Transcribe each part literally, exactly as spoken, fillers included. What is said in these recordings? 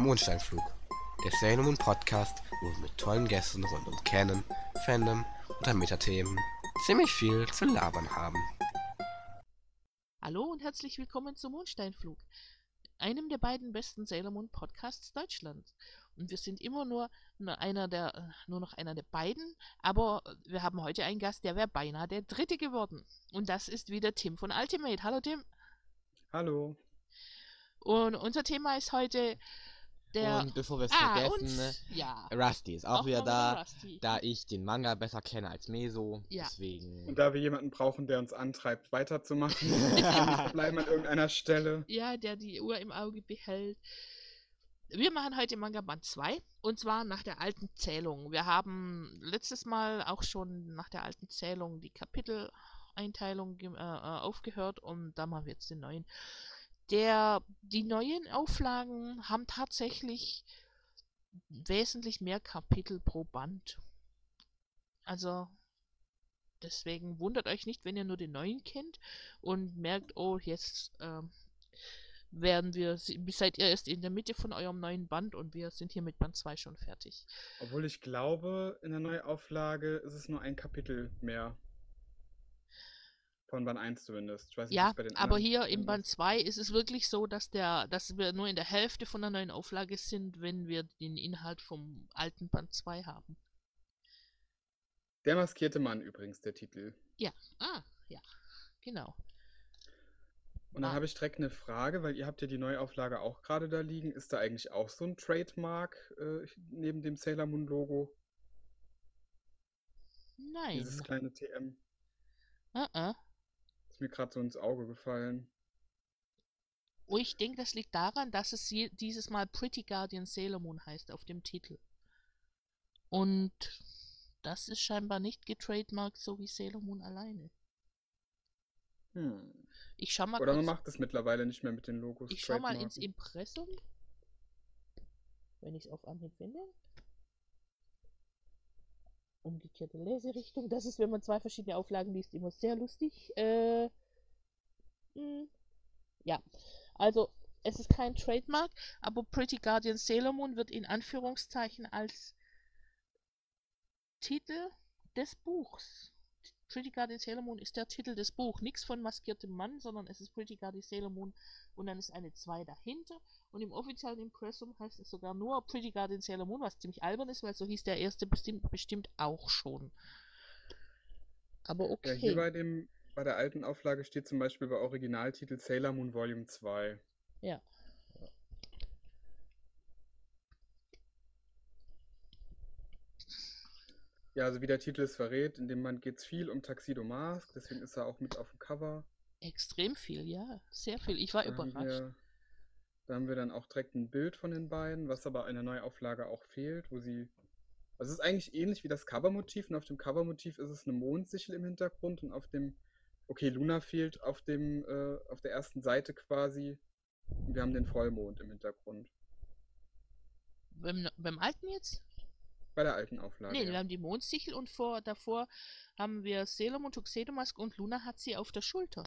Mondsteinflug, der Sailor Moon Podcast, wo wir mit tollen Gästen rund um Canon, Fandom und ein Metathemen ziemlich viel zu labern haben. Hallo und herzlich willkommen zum Mondsteinflug, einem der beiden besten Sailor Moon Podcasts Deutschlands. Und wir sind immer nur, nur einer der, nur noch einer der beiden, aber wir haben heute einen Gast, der wäre beinahe der dritte geworden. Und das ist wieder Tim von Ultimate. Hallo Tim. Hallo. Und unser Thema ist heute der... Und bevor wir es ah, vergessen, und, ja, Rusty ist auch, auch wieder mal da, Rusty. da ich den Manga besser kenne als Meso. Ja. Deswegen. Und da wir jemanden brauchen, der uns antreibt, weiterzumachen, bleiben an irgendeiner Stelle. Ja, der die Uhr im Auge behält. Wir machen heute Manga Band zwei, und zwar nach der alten Zählung. Wir haben letztes Mal auch schon nach der alten Zählung die Kapiteleinteilung äh, aufgehört, und da machen wir jetzt den neuen. Der, die neuen Auflagen haben tatsächlich wesentlich mehr Kapitel pro Band. Also deswegen wundert euch nicht, wenn ihr nur den neuen kennt und merkt, oh, jetzt ähm, werden wir, seid ihr erst in der Mitte von eurem neuen Band und wir sind hier mit Band zwei schon fertig. Obwohl ich glaube, in der Neuauflage ist es nur ein Kapitel mehr. Von Band eins zumindest. Ich weiß nicht, Ja, wie es bei den aber anderen hier im ist. Band zwei ist es wirklich so, dass der, dass wir nur in der Hälfte von der neuen Auflage sind, wenn wir den Inhalt vom alten Band zwei haben. Der maskierte Mann übrigens, der Titel. Ja, ah, ja, genau. Und dann Ah. habe ich direkt eine Frage, weil ihr habt ja die Neuauflage auch gerade da liegen. Ist da eigentlich auch so ein Trademark äh, neben dem Sailor Moon Logo? Nein. Dieses kleine T M. Uh -uh. Ist mir gerade so ins Auge gefallen. Oh, ich denke, das liegt daran, dass es je, dieses Mal Pretty Guardian Sailor Moon heißt auf dem Titel. Und das ist scheinbar nicht getrademarkt, so wie Sailor Moon alleine. Hm. Ich schau mal Oder kurz, man macht es mittlerweile nicht mehr mit den Logos. ich schau mal ins Trademarken. Impressum, wenn ich es auf Anhieb finde. Umgekehrte Leserichtung. Das ist, wenn man zwei verschiedene Auflagen liest, immer sehr lustig. Äh, mh, ja, also es ist kein Trademark, aber Pretty Guardian Sailor Moon wird in Anführungszeichen als Titel des Buchs. Pretty Guardian Sailor Moon ist der Titel des Buchs. Nichts von maskiertem Mann, sondern es ist Pretty Guardian Sailor Moon und dann ist eine zwei dahinter. Und im offiziellen Impressum heißt es sogar nur Pretty Guardian Sailor Moon, was ziemlich albern ist, weil so hieß der erste bestimmt, bestimmt auch schon. Aber okay. Ja, hier bei, dem, bei der alten Auflage steht zum Beispiel bei Originaltitel Sailor Moon Volume zwei. Ja. Ja, also wie der Titel es verrät, in dem Band geht es viel um Tuxedo Mask, deswegen ist er auch mit auf dem Cover. Extrem viel, ja. Sehr viel. Ich war Da haben, überrascht. wir, da haben wir dann auch direkt ein Bild von den beiden, was aber in der Neuauflage auch fehlt, wo sie... Also es ist eigentlich ähnlich wie das Covermotiv, und auf dem Covermotiv ist es eine Mondsichel im Hintergrund und auf dem... Okay, Luna fehlt auf dem äh, auf der ersten Seite quasi. Und wir haben den Vollmond im Hintergrund. Beim, beim alten jetzt? Bei der alten Auflage. Nee, wir ja. haben die Mondsichel und vor, davor haben wir Sailor Moon, Tuxedo Mask und Luna hat sie auf der Schulter.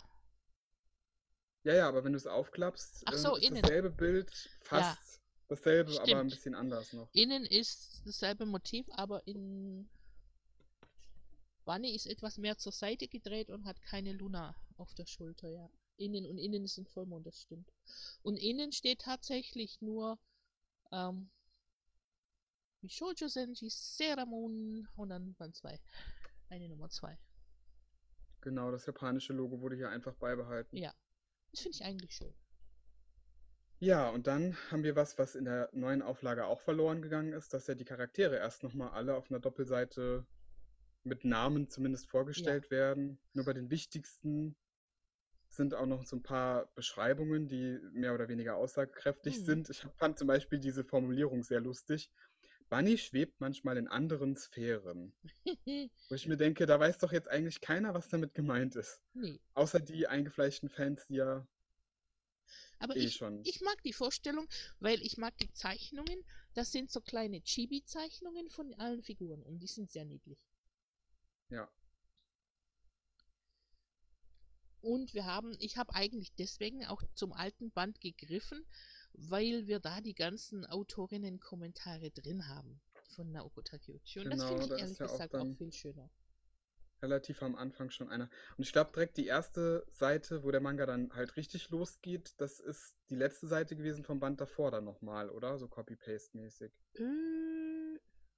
ja, ja, aber wenn du es aufklappst, Ach äh, so, ist innen. dasselbe Bild, fast dasselbe, aber ein Stimmt. bisschen anders noch. Innen ist dasselbe Motiv, aber in Bunny ist etwas mehr zur Seite gedreht und hat keine Luna auf der Schulter, ja. Innen und innen ist ein Vollmond, das stimmt. Und innen steht tatsächlich nur ähm, Shoujo Senji Sailor Moon und dann Band zwei. Eine Nummer zwei. Genau, das japanische Logo wurde hier einfach beibehalten. Ja. Das finde ich eigentlich schön. Ja, und dann haben wir was, was in der neuen Auflage auch verloren gegangen ist, dass ja die Charaktere erst nochmal alle auf einer Doppelseite mit Namen zumindest vorgestellt werden. Nur bei den wichtigsten sind auch noch so ein paar Beschreibungen, die mehr oder weniger aussagekräftig Mhm. sind. Ich fand zum Beispiel diese Formulierung sehr lustig. Bunny schwebt manchmal in anderen Sphären. Wo ich mir denke, da weiß doch jetzt eigentlich keiner, was damit gemeint ist. Nee. Außer die eingefleischten Fans, die ja Aber eh ich, schon. ich mag die Vorstellung, weil ich mag die Zeichnungen. Das sind so kleine Chibi-Zeichnungen von allen Figuren und die sind sehr niedlich. Ja. Und wir haben, ich habe eigentlich deswegen auch zum alten Band gegriffen, weil wir da die ganzen Autorinnen-Kommentare drin haben von Naoko Takeuchi. Und das Genau, finde ich da ehrlich ist ja auch gesagt auch dann viel schöner. relativ am Anfang schon einer. Und ich glaube, direkt die erste Seite, wo der Manga dann halt richtig losgeht, das ist die letzte Seite gewesen vom Band davor dann nochmal, oder? So Copy-Paste-mäßig. Äh,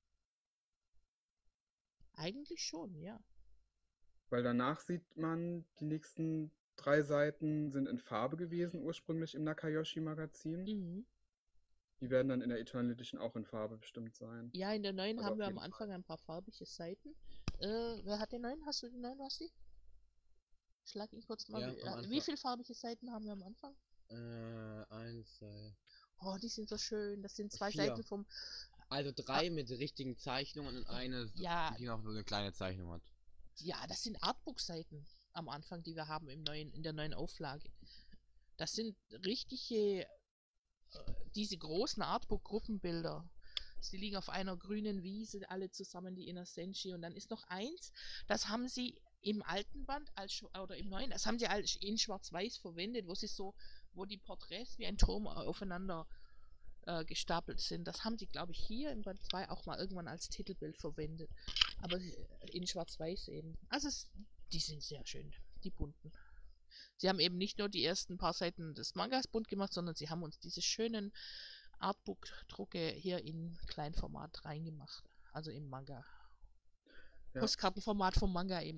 eigentlich schon, ja. Weil danach sieht man, die nächsten drei Seiten sind in Farbe gewesen, ursprünglich im Nakayoshi-Magazin. Mhm. Die werden dann in der Eternal Edition auch in Farbe bestimmt sein. Ja, in der neuen Also haben auf wir am jeden Fall. Anfang ein paar farbige Seiten. Äh, wer hat den neuen? Hast du den neuen, Basti? Schlag ihn kurz mal. Ja, Wie, am äh, wie Anfang. viele farbige Seiten haben wir am Anfang? Äh, eins, zwei. Oh, die sind so schön. Das sind zwei Vier. Seiten vom. Also drei mit richtigen Zeichnungen und eine, so- Ja. die noch so eine kleine Zeichnung hat. Ja, das sind Artbook-Seiten am Anfang, die wir haben im neuen, in der neuen Auflage. Das sind richtige, äh, diese großen Artbook-Gruppenbilder. Sie liegen auf einer grünen Wiese, alle zusammen, die Inner Senshi. Und dann ist noch eins, das haben sie im alten Band als, Schw- oder im neuen, das haben sie als in Schwarz-Weiß verwendet, wo sie so, wo die Porträts wie ein Turm aufeinander äh, gestapelt sind. Das haben sie, glaube ich, hier im Band zwei auch mal irgendwann als Titelbild verwendet. Aber äh, in Schwarz-Weiß eben. Also es, die sind sehr schön, die bunten. Sie haben eben nicht nur die ersten paar Seiten des Mangas bunt gemacht, sondern sie haben uns diese schönen Artbook-Drucke hier in Kleinformat reingemacht. Also im Manga. Ja. Postkartenformat vom Manga eben.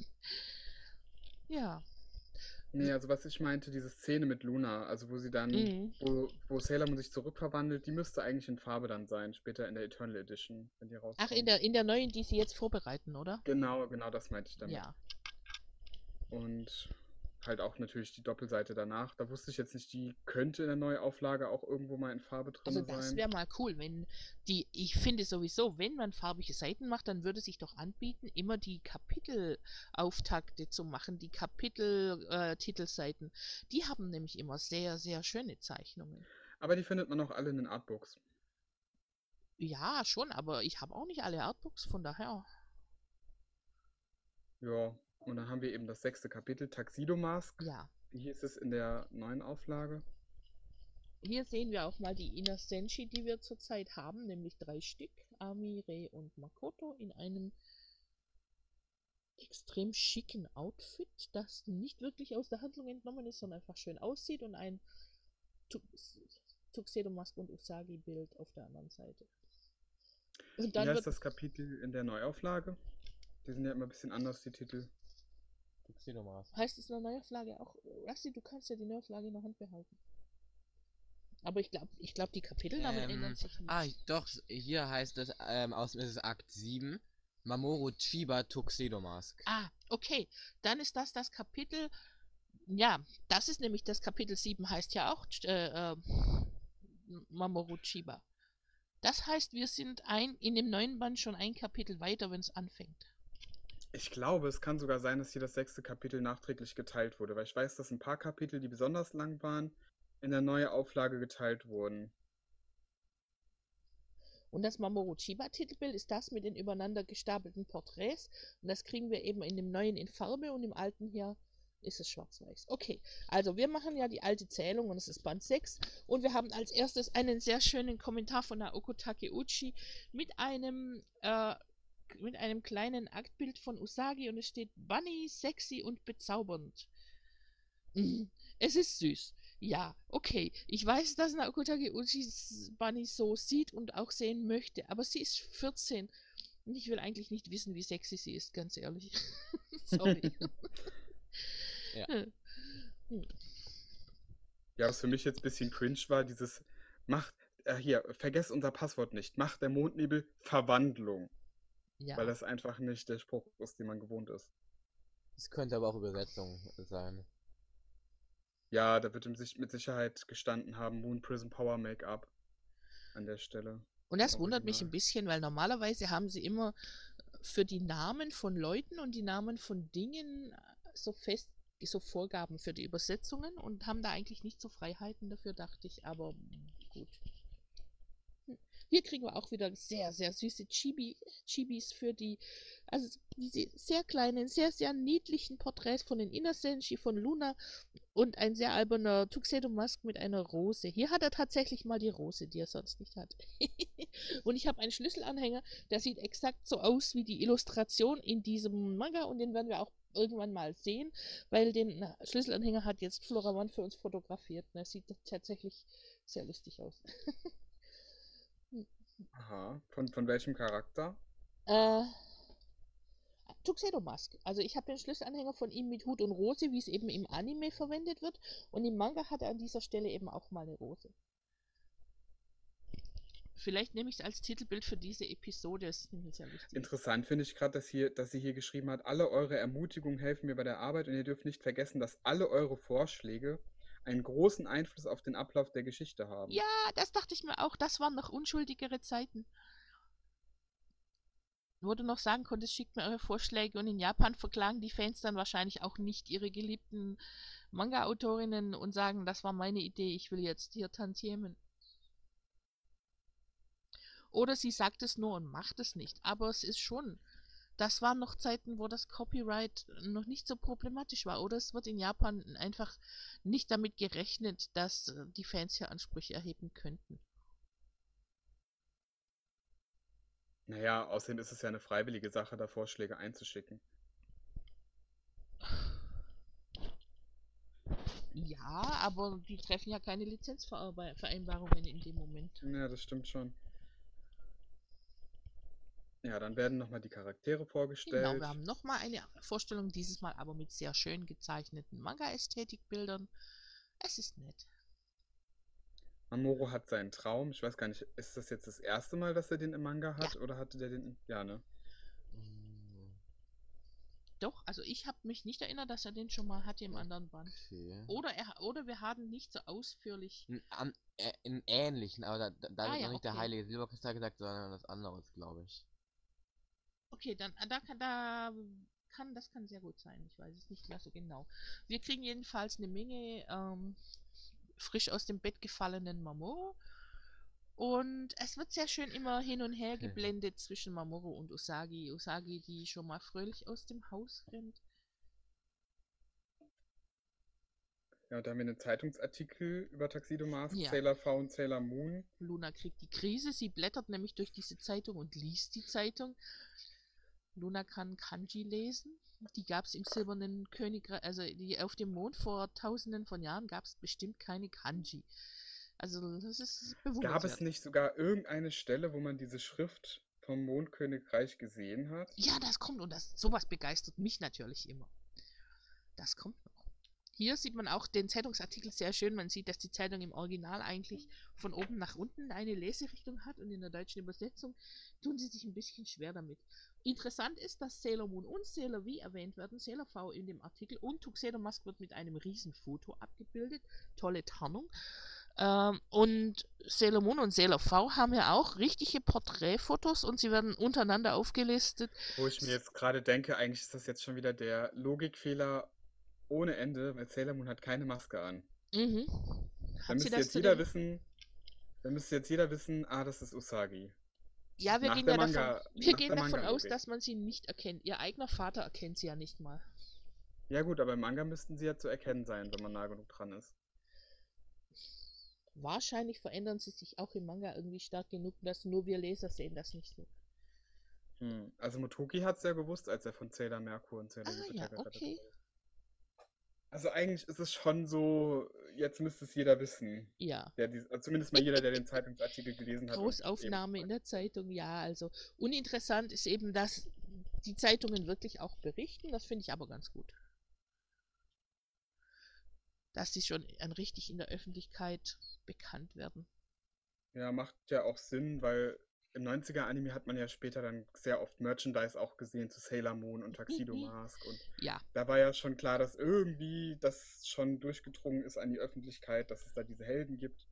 Ja. Nee, also was ich meinte, diese Szene mit Luna, also wo sie dann, Mhm. wo, wo Sailor Moon sich zurückverwandelt, die müsste eigentlich in Farbe dann sein, später in der Eternal Edition, wenn die rauskommt. Ach, in der, in der neuen, die sie jetzt vorbereiten, oder? Genau, genau, das meinte ich damit. Ja. Und halt auch natürlich die Doppelseite danach. Da wusste ich jetzt nicht, die könnte in der Neuauflage auch irgendwo mal in Farbe drin Also sein. das wäre mal cool, wenn die, ich finde sowieso, wenn man farbige Seiten macht, dann würde sich doch anbieten, immer die Kapitelauftakte zu machen, die Kapitel-Titelseiten. Die haben nämlich immer sehr, sehr schöne Zeichnungen. Aber die findet man auch alle in den Artbooks. Ja, schon, aber ich habe auch nicht alle Artbooks, von daher. Ja, und dann haben wir eben das sechste Kapitel, Tuxedo Mask. Ja. Wie hieß es in der neuen Auflage? Hier sehen wir auch mal die Inner Senshi, die wir zurzeit haben, nämlich drei Stück. Ami, Rei und Makoto in einem extrem schicken Outfit, das nicht wirklich aus der Handlung entnommen ist, sondern einfach schön aussieht und ein Tux- Tuxedo Mask und Usagi Bild auf der anderen Seite. Und Wie dann heißt wird das Kapitel in der Neuauflage? Die sind ja immer ein bisschen anders, die Titel. Tuxedo Mask. heißt es in der Neuauflage auch, Rusty, du kannst ja die Neuauflage in der Hand behalten. Aber ich glaube, ich glaub, die Kapitelnamen Ähm, ändern sich nicht. ah, doch, hier heißt es, ähm, aus ist es Akt sieben, Mamoru Chiba Tuxedo Mask. Ah, okay. Dann ist das das Kapitel. Ja, das ist nämlich das Kapitel sieben, heißt ja auch äh, äh, Mamoru Chiba. Das heißt, wir sind ein, in dem neuen Band schon ein Kapitel weiter, wenn es anfängt. Ich glaube, es kann sogar sein, dass hier das sechste Kapitel nachträglich geteilt wurde, weil ich weiß, dass ein paar Kapitel, die besonders lang waren, in der neuen Auflage geteilt wurden. Und das Mamoru Chiba Titelbild ist das mit den übereinander gestapelten Porträts. Und das kriegen wir eben in dem neuen in Farbe und im alten hier ist es schwarz-weiß. Okay, also wir machen ja die alte Zählung und es ist Band sechs. Und wir haben als erstes einen sehr schönen Kommentar von Naoko Takeuchi mit einem, äh, mit einem kleinen Aktbild von Usagi und es steht Bunny, sexy und bezaubernd. Mhm. Es ist süß. Ja, okay. Ich weiß, dass Naoko Takeuchi Bunny so sieht und auch sehen möchte, aber sie ist vierzehn und ich will eigentlich nicht wissen, wie sexy sie ist, ganz ehrlich. Sorry. Ja. Hm. Ja, was für mich jetzt ein bisschen cringe war, dieses Macht, äh, hier, vergesst unser Passwort nicht. Macht der Mondnebel Verwandlung. Ja. Weil das einfach nicht der Spruch ist, den man gewohnt ist. Es könnte aber auch Übersetzung sein. Ja, da wird ihm sich mit Sicherheit gestanden haben, Moon Prism Power Make-up an der Stelle. Und das Im wundert mich Original. ein bisschen, weil normalerweise haben sie immer für die Namen von Leuten und die Namen von Dingen so fest, so Vorgaben für die Übersetzungen und haben da eigentlich nicht so Freiheiten dafür, dachte ich, aber gut. Hm. Hier kriegen wir auch wieder sehr, sehr süße Chibi, Chibis für die, also diese sehr kleinen, sehr, sehr niedlichen Porträts von den Inner Senshi, von Luna Und ein sehr alberner Tuxedo Mask mit einer Rose. Hier hat er tatsächlich mal die Rose, die er sonst nicht hat. Und ich habe einen Schlüsselanhänger, der sieht exakt so aus wie die Illustration in diesem Manga und den werden wir auch irgendwann mal sehen, weil den Schlüsselanhänger hat jetzt Flora One für uns fotografiert. Und er sieht tatsächlich sehr lustig aus. Aha. Von, von welchem Charakter? Äh, Tuxedo Mask. Also ich habe den Schlüsselanhänger von ihm mit Hut und Rose, wie es eben im Anime verwendet wird. Und im Manga hat er an dieser Stelle eben auch mal eine Rose. Vielleicht nehme ich es als Titelbild für diese Episode. Das ist nämlich sehr lustig. Interessant finde ich gerade, dass, hier, dass sie hier geschrieben hat, alle eure Ermutigungen helfen mir bei der Arbeit und ihr dürft nicht vergessen, dass alle eure Vorschläge einen großen Einfluss auf den Ablauf der Geschichte haben. Ja, das dachte ich mir auch. Das waren noch unschuldigere Zeiten. Wo du noch sagen konntest, schickt mir eure Vorschläge und in Japan verklagen die Fans dann wahrscheinlich auch nicht ihre geliebten Manga-Autorinnen und sagen, das war meine Idee, ich will jetzt hier Tantiemen. Oder sie sagt es nur und macht es nicht. Aber es ist schon, das waren noch Zeiten, wo das Copyright noch nicht so problematisch war. Oder es wird in Japan einfach nicht damit gerechnet, dass die Fans hier Ansprüche erheben könnten. Naja, außerdem ist es ja eine freiwillige Sache, da Vorschläge einzuschicken. Ja, aber die treffen ja keine Lizenzvereinbarungen in dem Moment. Ja, das stimmt schon. Ja, dann werden nochmal die Charaktere vorgestellt. Genau, wir haben nochmal eine Vorstellung, dieses Mal aber mit sehr schön gezeichneten Manga-Ästhetikbildern. Es ist nett. Mamoru hat seinen Traum. Ich weiß gar nicht, ist das jetzt das erste Mal, dass er den im Manga hat? Ja. Oder hatte der den... Ja, ne? Doch, also ich habe mich nicht erinnert, dass er den schon mal hatte im anderen Band. Okay. Oder, er, oder wir haben nicht so ausführlich... N- Am, äh, Im Ähnlichen, aber da, da, da Ah, wird ja, noch nicht der okay. heilige Silberkristall gesagt, sondern was anderes, glaube ich. Okay, dann da kann, da kann, das kann sehr gut sein. Ich weiß es nicht mehr so genau. Wir kriegen jedenfalls eine Menge ähm, frisch aus dem Bett gefallenen Mamoru. Und es wird sehr schön immer hin und her geblendet zwischen Mamoru und Usagi. Usagi, die schon mal fröhlich aus dem Haus rennt. Ja, da haben wir einen Zeitungsartikel über Tuxedo Mask, Ja. Sailor V und Sailor Moon. Luna kriegt die Krise. Sie blättert nämlich durch diese Zeitung und liest die Zeitung. Luna kann Kanji lesen. Die gab es im Silbernen Königreich, also die auf dem Mond vor tausenden von Jahren gab es bestimmt keine Kanji. Also das ist bewundernswert. Gab es nicht sogar irgendeine Stelle, wo man diese Schrift vom Mondkönigreich gesehen hat? Ja, das kommt und das sowas begeistert mich natürlich immer. Das kommt noch. Hier sieht man auch den Zeitungsartikel sehr schön. Man sieht, dass die Zeitung im Original eigentlich von oben nach unten eine Leserichtung hat und in der deutschen Übersetzung tun sie sich ein bisschen schwer damit. Interessant ist, dass Sailor Moon und Sailor V erwähnt werden, Sailor V in dem Artikel und Tuxedo Mask wird mit einem riesen Foto abgebildet. Tolle Tarnung. Ähm, und Sailor Moon und Sailor V haben ja auch richtige Porträtfotos und sie werden untereinander aufgelistet. Wo ich mir jetzt gerade denke, eigentlich ist das jetzt schon wieder der Logikfehler ohne Ende, weil Sailor Moon hat keine Maske an. Mhm. Dann Hat sie müsste das jetzt zu jeder dem... wissen, dann müsste jetzt jeder wissen, ah, das ist Usagi. Ja, wir Nach gehen der ja davon, Manga- wir nach gehen der davon aus, Manga-Logik. dass man sie nicht erkennt. Ihr eigener Vater erkennt sie ja nicht mal. Ja gut, aber im Manga müssten sie ja zu erkennen sein, wenn man nah genug dran ist. Wahrscheinlich verändern sie sich auch im Manga irgendwie stark genug, dass nur wir Leser sehen das nicht so. Hm. Also Motoki hat es ja gewusst, als er von Sailor Merkur und Sailor Ah Jupiter ja, gerettet okay. wurde. Also eigentlich ist es schon so, jetzt müsste es jeder wissen. Ja. Der dies, also zumindest mal jeder, der den Zeitungsartikel gelesen hat. und Großaufnahme in der Zeitung, ja, also uninteressant ist eben, dass die Zeitungen wirklich auch berichten, das finde ich aber ganz gut. Dass sie schon an richtig in der Öffentlichkeit bekannt werden. Ja, macht ja auch Sinn, weil im neunziger-Anime hat man ja später dann sehr oft Merchandise auch gesehen zu Sailor Moon und Tuxedo Mhm. Mask und Ja, da war ja schon klar, dass irgendwie das schon durchgedrungen ist an die Öffentlichkeit, dass es da diese Helden gibt.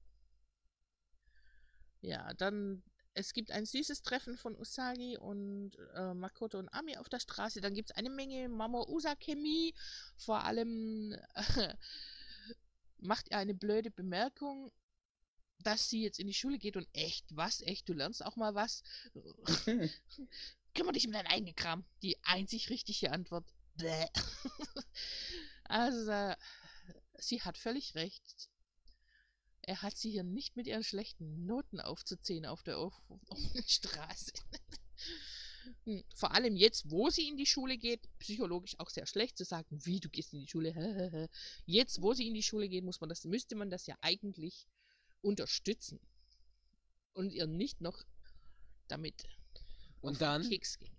ja, dann, es gibt ein süßes Treffen von Usagi und äh, Makoto und Ami auf der Straße. Dann gibt es eine Menge Mamo-Usa-Chemie. Vor allem äh, macht er eine blöde Bemerkung, dass sie jetzt in die Schule geht und echt, was, echt, du lernst auch mal was. Kümmere dich um deinen eigenen Kram. Die einzig richtige Antwort. Bäh. Also, sie hat völlig recht. Er hat sie hier nicht mit ihren schlechten Noten aufzuziehen auf der auf, offenen Straße. Hm, Vor allem jetzt, wo sie in die Schule geht, psychologisch auch sehr schlecht zu sagen, wie, du gehst in die Schule. Jetzt, wo sie in die Schule geht, muss man das, müsste man das ja eigentlich unterstützen. Und ihr nicht noch damit auf Und den dann, Keks gehen.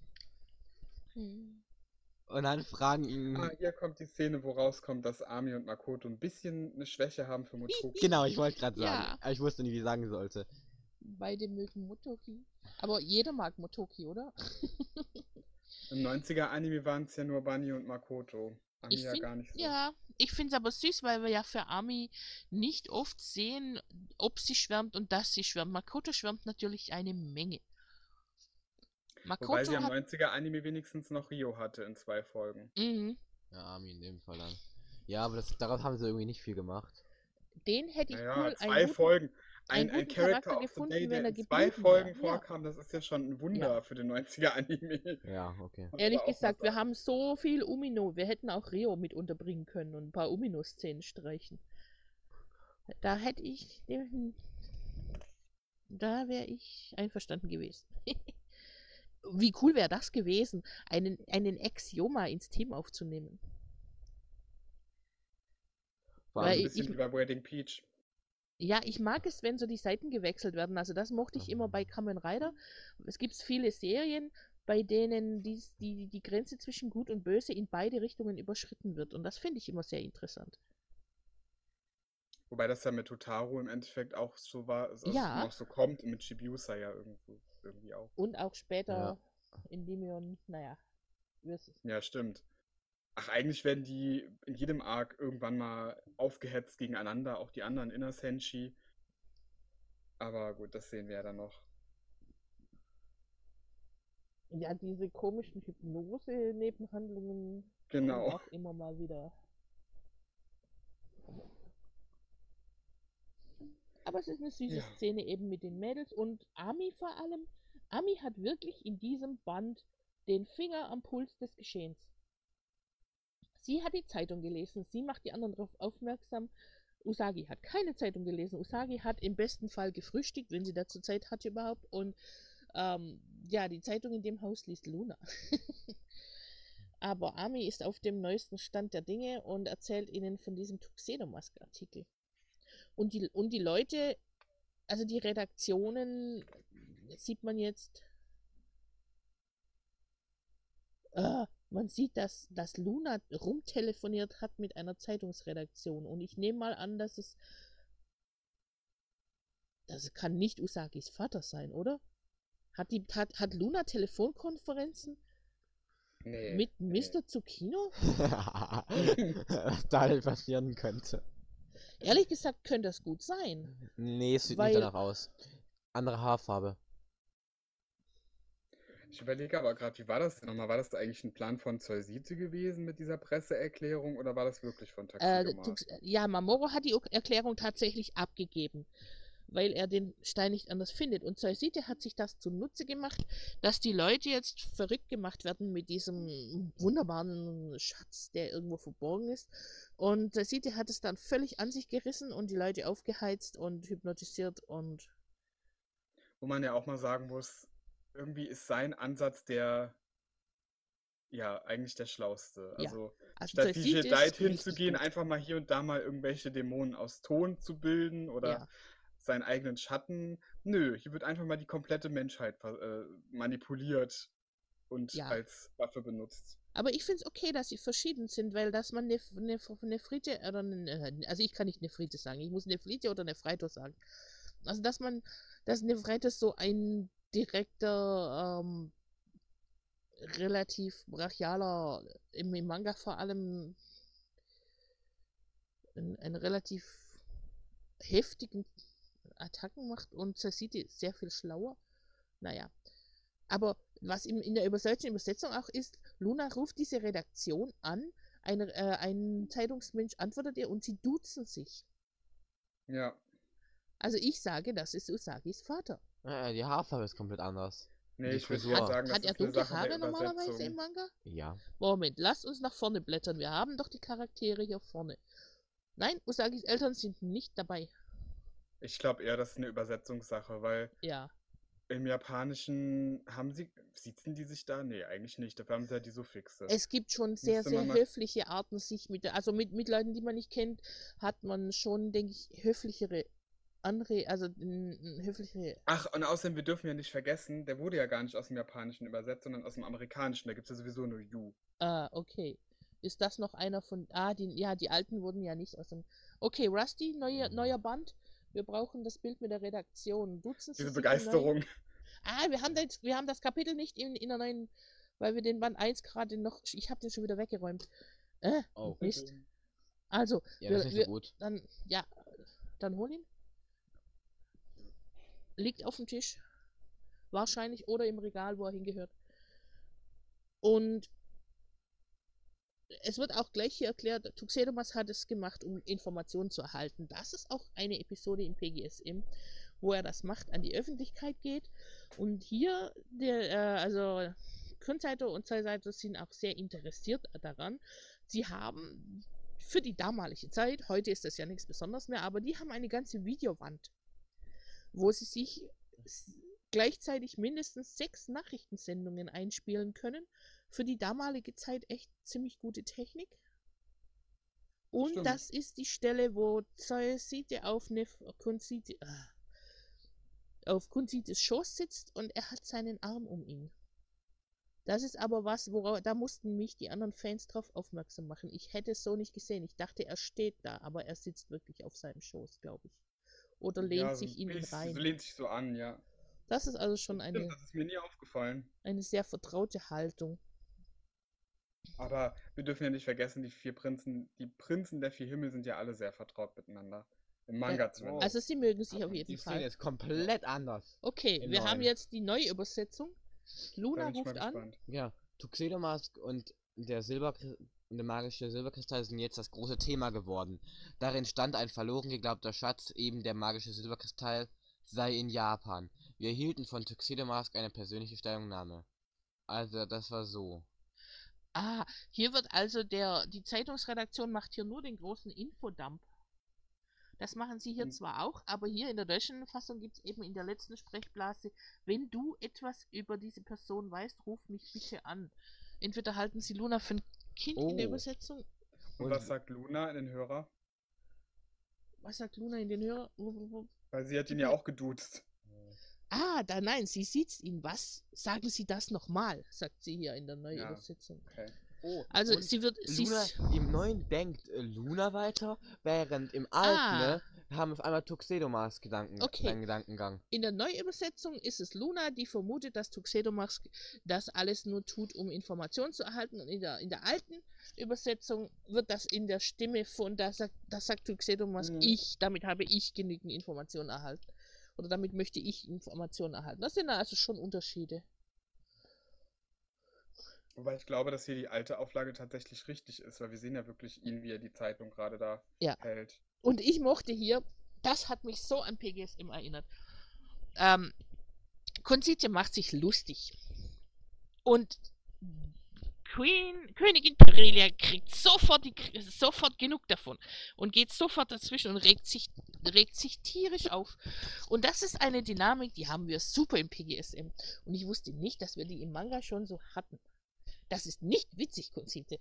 Hm. und dann fragen ihn. Ah, hier kommt die Szene, wo rauskommt, dass Ami und Makoto ein bisschen eine Schwäche haben für Motoki. Genau, ich wollte gerade sagen. Ja. Aber ich wusste nicht, wie ich sagen sollte. Beide mögen Motoki. Aber jeder mag Motoki, oder? Im neunziger-Anime waren es ja nur Bunny und Makoto. Ami Ich ja find, gar nicht so. ja, ich finde es aber süß, weil wir ja für Ami nicht oft sehen, ob sie schwärmt und dass sie schwärmt. Makoto schwärmt natürlich eine Menge. Wobei sie Makoto am hat. neunziger-Anime wenigstens noch Rio hatte in zwei Folgen. Mhm, Ja, Armin in dem Fall dann. Ja, aber das, daraus haben sie irgendwie nicht viel gemacht. den hätte ich Naja, cool. zwei einen guten, Folgen. einen Ein, ein guten Character Charakter of the gefunden, Day, wenn der er in zwei geblieben Folgen wäre. Ja. vorkam, das ist ja schon ein Wunder Ja. für den neunziger-Anime. Ja, okay. Ehrlich Aber auch gesagt, was wir haben so viel Umino. Wir hätten auch Rio mit unterbringen können und ein paar Umino-Szenen streichen. Da hätte ich. Da wäre ich einverstanden gewesen. Wie cool wäre das gewesen, einen, einen Ex-Yoma ins Team aufzunehmen. Vor Weil Ein allem, bisschen ich- wie bei Wedding Peach. Ja, ich mag es, wenn so die Seiten gewechselt werden. Also das mochte ich immer bei Kamen Rider. Es gibt viele Serien, bei denen dies, die, die Grenze zwischen Gut und Böse in beide Richtungen überschritten wird. Und das finde ich immer sehr interessant. Wobei das ja mit Totaro im Endeffekt auch so war, also Ja. noch so kommt und mit Chibiusa ja irgendwo, irgendwie auch. Und auch später Ja. in Dimion, naja, wirst es. Ja, stimmt. Ach, eigentlich werden die in jedem Arc irgendwann mal aufgehetzt gegeneinander, auch die anderen Inner Senshi. Aber gut, das sehen wir ja dann noch. Ja, diese komischen Hypnose-Nebenhandlungen kommen Genau. auch immer mal wieder. Aber es ist eine süße Ja. Szene eben mit den Mädels und Ami vor allem. Ami hat wirklich in diesem Band den Finger am Puls des Geschehens. Sie hat die Zeitung gelesen, sie macht die anderen darauf aufmerksam. Usagi hat keine Zeitung gelesen. Usagi hat im besten Fall gefrühstückt, wenn sie dazu Zeit hatte überhaupt. Und ähm, ja, die Zeitung in dem Haus liest Luna. Aber Ami ist auf dem neuesten Stand der Dinge und erzählt ihnen von diesem Tuxedo-Maske-Artikel. Und die, und die Leute, also die Redaktionen, sieht man jetzt, äh, man sieht, dass, dass Luna rumtelefoniert hat mit einer Zeitungsredaktion. Und ich nehme mal an, dass es, das kann nicht Usagis Vater sein, oder? Hat, die, hat, hat Luna Telefonkonferenzen Nee. mit nee. Mister Tsukino? Was da denn passieren könnte. Ehrlich gesagt könnte das gut sein. Nee, es sieht Weil- nicht danach aus. Andere Haarfarbe. Ich überlege aber gerade, wie war das denn nochmal? War das eigentlich ein Plan von Zoisite gewesen mit dieser Presseerklärung oder war das wirklich von Äh, Taxidomas? Tux- ja, Mamoru hat die Ok- Erklärung tatsächlich abgegeben, weil er den Stein nicht anders findet. Und Zoisite hat sich das zunutze gemacht, dass die Leute jetzt verrückt gemacht werden mit diesem wunderbaren Schatz, der irgendwo verborgen ist. Und Zoisite hat es dann völlig an sich gerissen und die Leute aufgeheizt und hypnotisiert und Wo man ja auch mal sagen muss, irgendwie ist sein Ansatz der, ja, eigentlich der schlauste. Ja. Also also statt wie Zoisite ist Jedi richtig hinzugehen, gut. einfach mal hier und da mal irgendwelche Dämonen aus Ton zu bilden oder Ja. seinen eigenen Schatten. Nö, hier wird einfach mal die komplette Menschheit ver- äh, manipuliert und Ja. als Waffe benutzt. Aber ich finde es okay, dass sie verschieden sind, weil dass man eine ne, Nefrite oder eine, also ich kann nicht Nefrite sagen, ich muss Nefrite oder Nefreito sagen. Also dass man, dass Nefreitos so ein direkter, ähm, relativ brachialer, im, im Manga vor allem ein, ein relativ heftigen Attacken macht und Zoisite ist sehr viel schlauer. Naja. Aber was in, in der deutschen Übersetzung auch ist, Luna ruft diese Redaktion an, ein, äh, ein Zeitungsmensch antwortet ihr und sie duzen sich. Ja. Also ich sage, das ist Usagis Vater. Äh, die Haarfarbe ist komplett anders. Nee, Die ich würde Frisur. eher sagen, das Hat er ist eine dunkle Sache der Haare normalerweise Übersetzung. im Manga? Ja. Moment, lasst uns nach vorne blättern. Wir haben doch die Charaktere hier vorne. Nein, Usagis Eltern sind nicht dabei. Ich glaube eher, das ist eine Übersetzungssache, weil Ja. im Japanischen haben sie, siezen die sich da? Nee, eigentlich nicht. Dafür haben sie ja die Suffixe. Es gibt schon sehr, Müsste sehr man mal- höfliche Arten, sich mit, also mit, mit Leuten, die man nicht kennt, hat man schon, denke ich, höflichere andere, also n- n- höflichere. Ach, und außerdem, wir dürfen ja nicht vergessen, der wurde ja gar nicht aus dem Japanischen übersetzt, sondern aus dem Amerikanischen. Da gibt es ja sowieso nur You. Ah, okay. Ist das noch einer von. Ah, die, ja, die alten wurden ja nicht aus dem. Okay, Rusty, neuer, neuer Band. Wir brauchen das Bild mit der Redaktion. Duzen Sie Diese sich die neuen- Begeisterung. Ah, wir haben, das, wir haben das Kapitel nicht in, in der neuen, weil wir den Band eins gerade noch. Ich habe den schon wieder weggeräumt. Äh, Oh. Mist. Also, Ja, wir, das ist nicht wir, so gut. dann, ja, dann hol ihn. Liegt auf dem Tisch. Wahrscheinlich oder im Regal, wo er hingehört. Und es wird auch gleich hier erklärt, Tuxedomas hat es gemacht, um Informationen zu erhalten. Das ist auch eine Episode im P G S M, wo er das macht, an die Öffentlichkeit geht. Und hier, der, äh, also Kunsaito und Seisaito sind auch sehr interessiert daran. Sie haben für die damalige Zeit, heute ist das ja nichts Besonderes mehr, aber die haben eine ganze Videowand, wo sie sich s- gleichzeitig mindestens sechs Nachrichtensendungen einspielen können. Für die damalige Zeit echt ziemlich gute Technik. Und Stimmt. das ist die Stelle, wo Zeusite auf Nef Kunsite, äh, auf Kunsites Schoß sitzt und er hat seinen Arm um ihn. Das ist aber was, worauf, da mussten mich die anderen Fans drauf aufmerksam machen. Ich hätte es so nicht gesehen. Ich dachte, er steht da, aber er sitzt wirklich auf seinem Schoß, glaube ich. Oder lehnt Ja, so sich in ihn bisschen- rein. So lehnt sich so an, ja. Das ist also schon Stimmt, eine, das ist mir nie aufgefallen. eine sehr vertraute Haltung. Aber wir dürfen ja nicht vergessen, die vier Prinzen, die Prinzen der vier Himmel sind ja alle sehr vertraut miteinander. Im Manga Ja, zumindest. Also sie mögen sich auf Und jeden Die Szene Fall. ist komplett anders. Okay, im wir haben Neuen. jetzt die Neuübersetzung. Da Luna bin ich mal ruft an. gespannt. Ja, Tuxedo Mask und der Silber der magische Silberkristall sind jetzt das große Thema geworden. Darin stand ein verloren geglaubter Schatz, eben der magische Silberkristall, sei in Japan. Wir erhielten von Tuxedo Mask eine persönliche Stellungnahme. Also, das war so. Ah, hier wird also der, die Zeitungsredaktion macht hier nur den großen Infodump. Das machen sie hier Hm. zwar auch, aber hier in der deutschen Fassung gibt es eben in der letzten Sprechblase, wenn du etwas über diese Person weißt, ruf mich bitte an. Entweder halten sie Luna für ein Kind in der Oh. Übersetzung. Und Und- was sagt Luna in den Hörer? Was sagt Luna in den Hörer? Wo- wo- wo- Weil sie hat ihn ja auch geduzt. Ah, da nein, sie sieht ihn. Was? Sagen Sie das nochmal, sagt sie hier in der Neuübersetzung. Okay. Oh, Also und sie wird. Sie Luna, ist- im neuen denkt äh, Luna weiter, während im alten, Ah. ne, haben auf einmal Tuxedo Mask Gedanken, Okay. seinen Gedankengang. In der Neuübersetzung ist es Luna, die vermutet, dass Tuxedo Mask das alles nur tut, um Informationen zu erhalten. Und in der, in der alten Übersetzung wird das in der Stimme von, da sagt, das sagt Tuxedo Mask, Mhm. ich, damit habe ich genügend Informationen erhalten. Oder damit möchte ich Informationen erhalten. Das sind also schon Unterschiede. Wobei ich glaube, dass hier die alte Auflage tatsächlich richtig ist, weil wir sehen ja wirklich ihn, wie er die Zeitung gerade da Ja. hält. Und ich mochte hier, das hat mich so an P G S M erinnert. Ähm, Concite macht sich lustig. Und Queen, Königin Perelia kriegt sofort, die, sofort genug davon und geht sofort dazwischen und regt sich, regt sich tierisch auf. Und das ist eine Dynamik, die haben wir super im P G S M. Und ich wusste nicht, dass wir die im Manga schon so hatten. Das ist nicht witzig, Concite.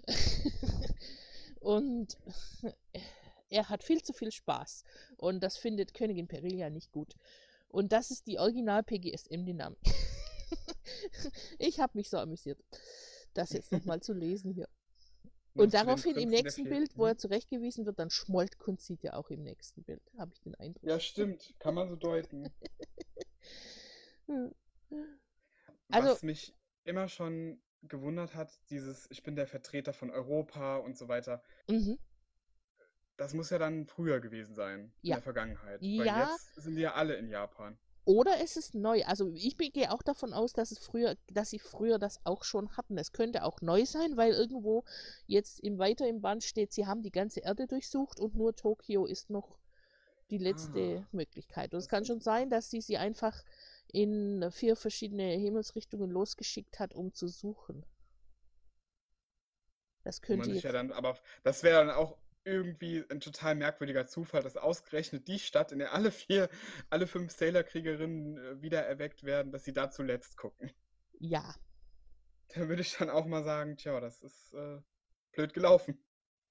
Und er hat viel zu viel Spaß. Und das findet Königin Perelia nicht gut. Und das ist die Original-P G S M-Dynamik. Ich habe mich so amüsiert, das jetzt nochmal zu lesen hier. Noch Und zu den daraufhin im Prinzen der nächsten vier- Bild, wo Mhm. er zurechtgewiesen wird, dann schmollt Concite auch im nächsten Bild, habe ich den Eindruck. Ja, stimmt. Kann man so deuten. Hm. Also- Was mich immer schon gewundert hat, dieses, ich bin der Vertreter von Europa und so weiter, Mhm. das muss ja dann früher gewesen sein, in Ja. der Vergangenheit. Ja. Weil jetzt sind die ja alle in Japan. Oder es ist neu. Also ich bin- gehe auch davon aus, dass es früher, dass sie früher das auch schon hatten. Es könnte auch neu sein, weil irgendwo jetzt im weiter im Band steht, sie haben die ganze Erde durchsucht und nur Tokio ist noch die letzte Ah, Möglichkeit. Und es das kann ist schon sein, dass sie sie einfach in vier verschiedene Himmelsrichtungen losgeschickt hat, um zu suchen. Das wo könnte man sich jetzt. ja dann, aber das wäre dann auch irgendwie ein total merkwürdiger Zufall, dass ausgerechnet die Stadt, in der alle vier, alle fünf Sailor-Kriegerinnen äh, wiedererweckt werden, dass sie da zuletzt gucken. Ja. Da würde ich dann auch mal sagen, tja, das ist äh, blöd gelaufen.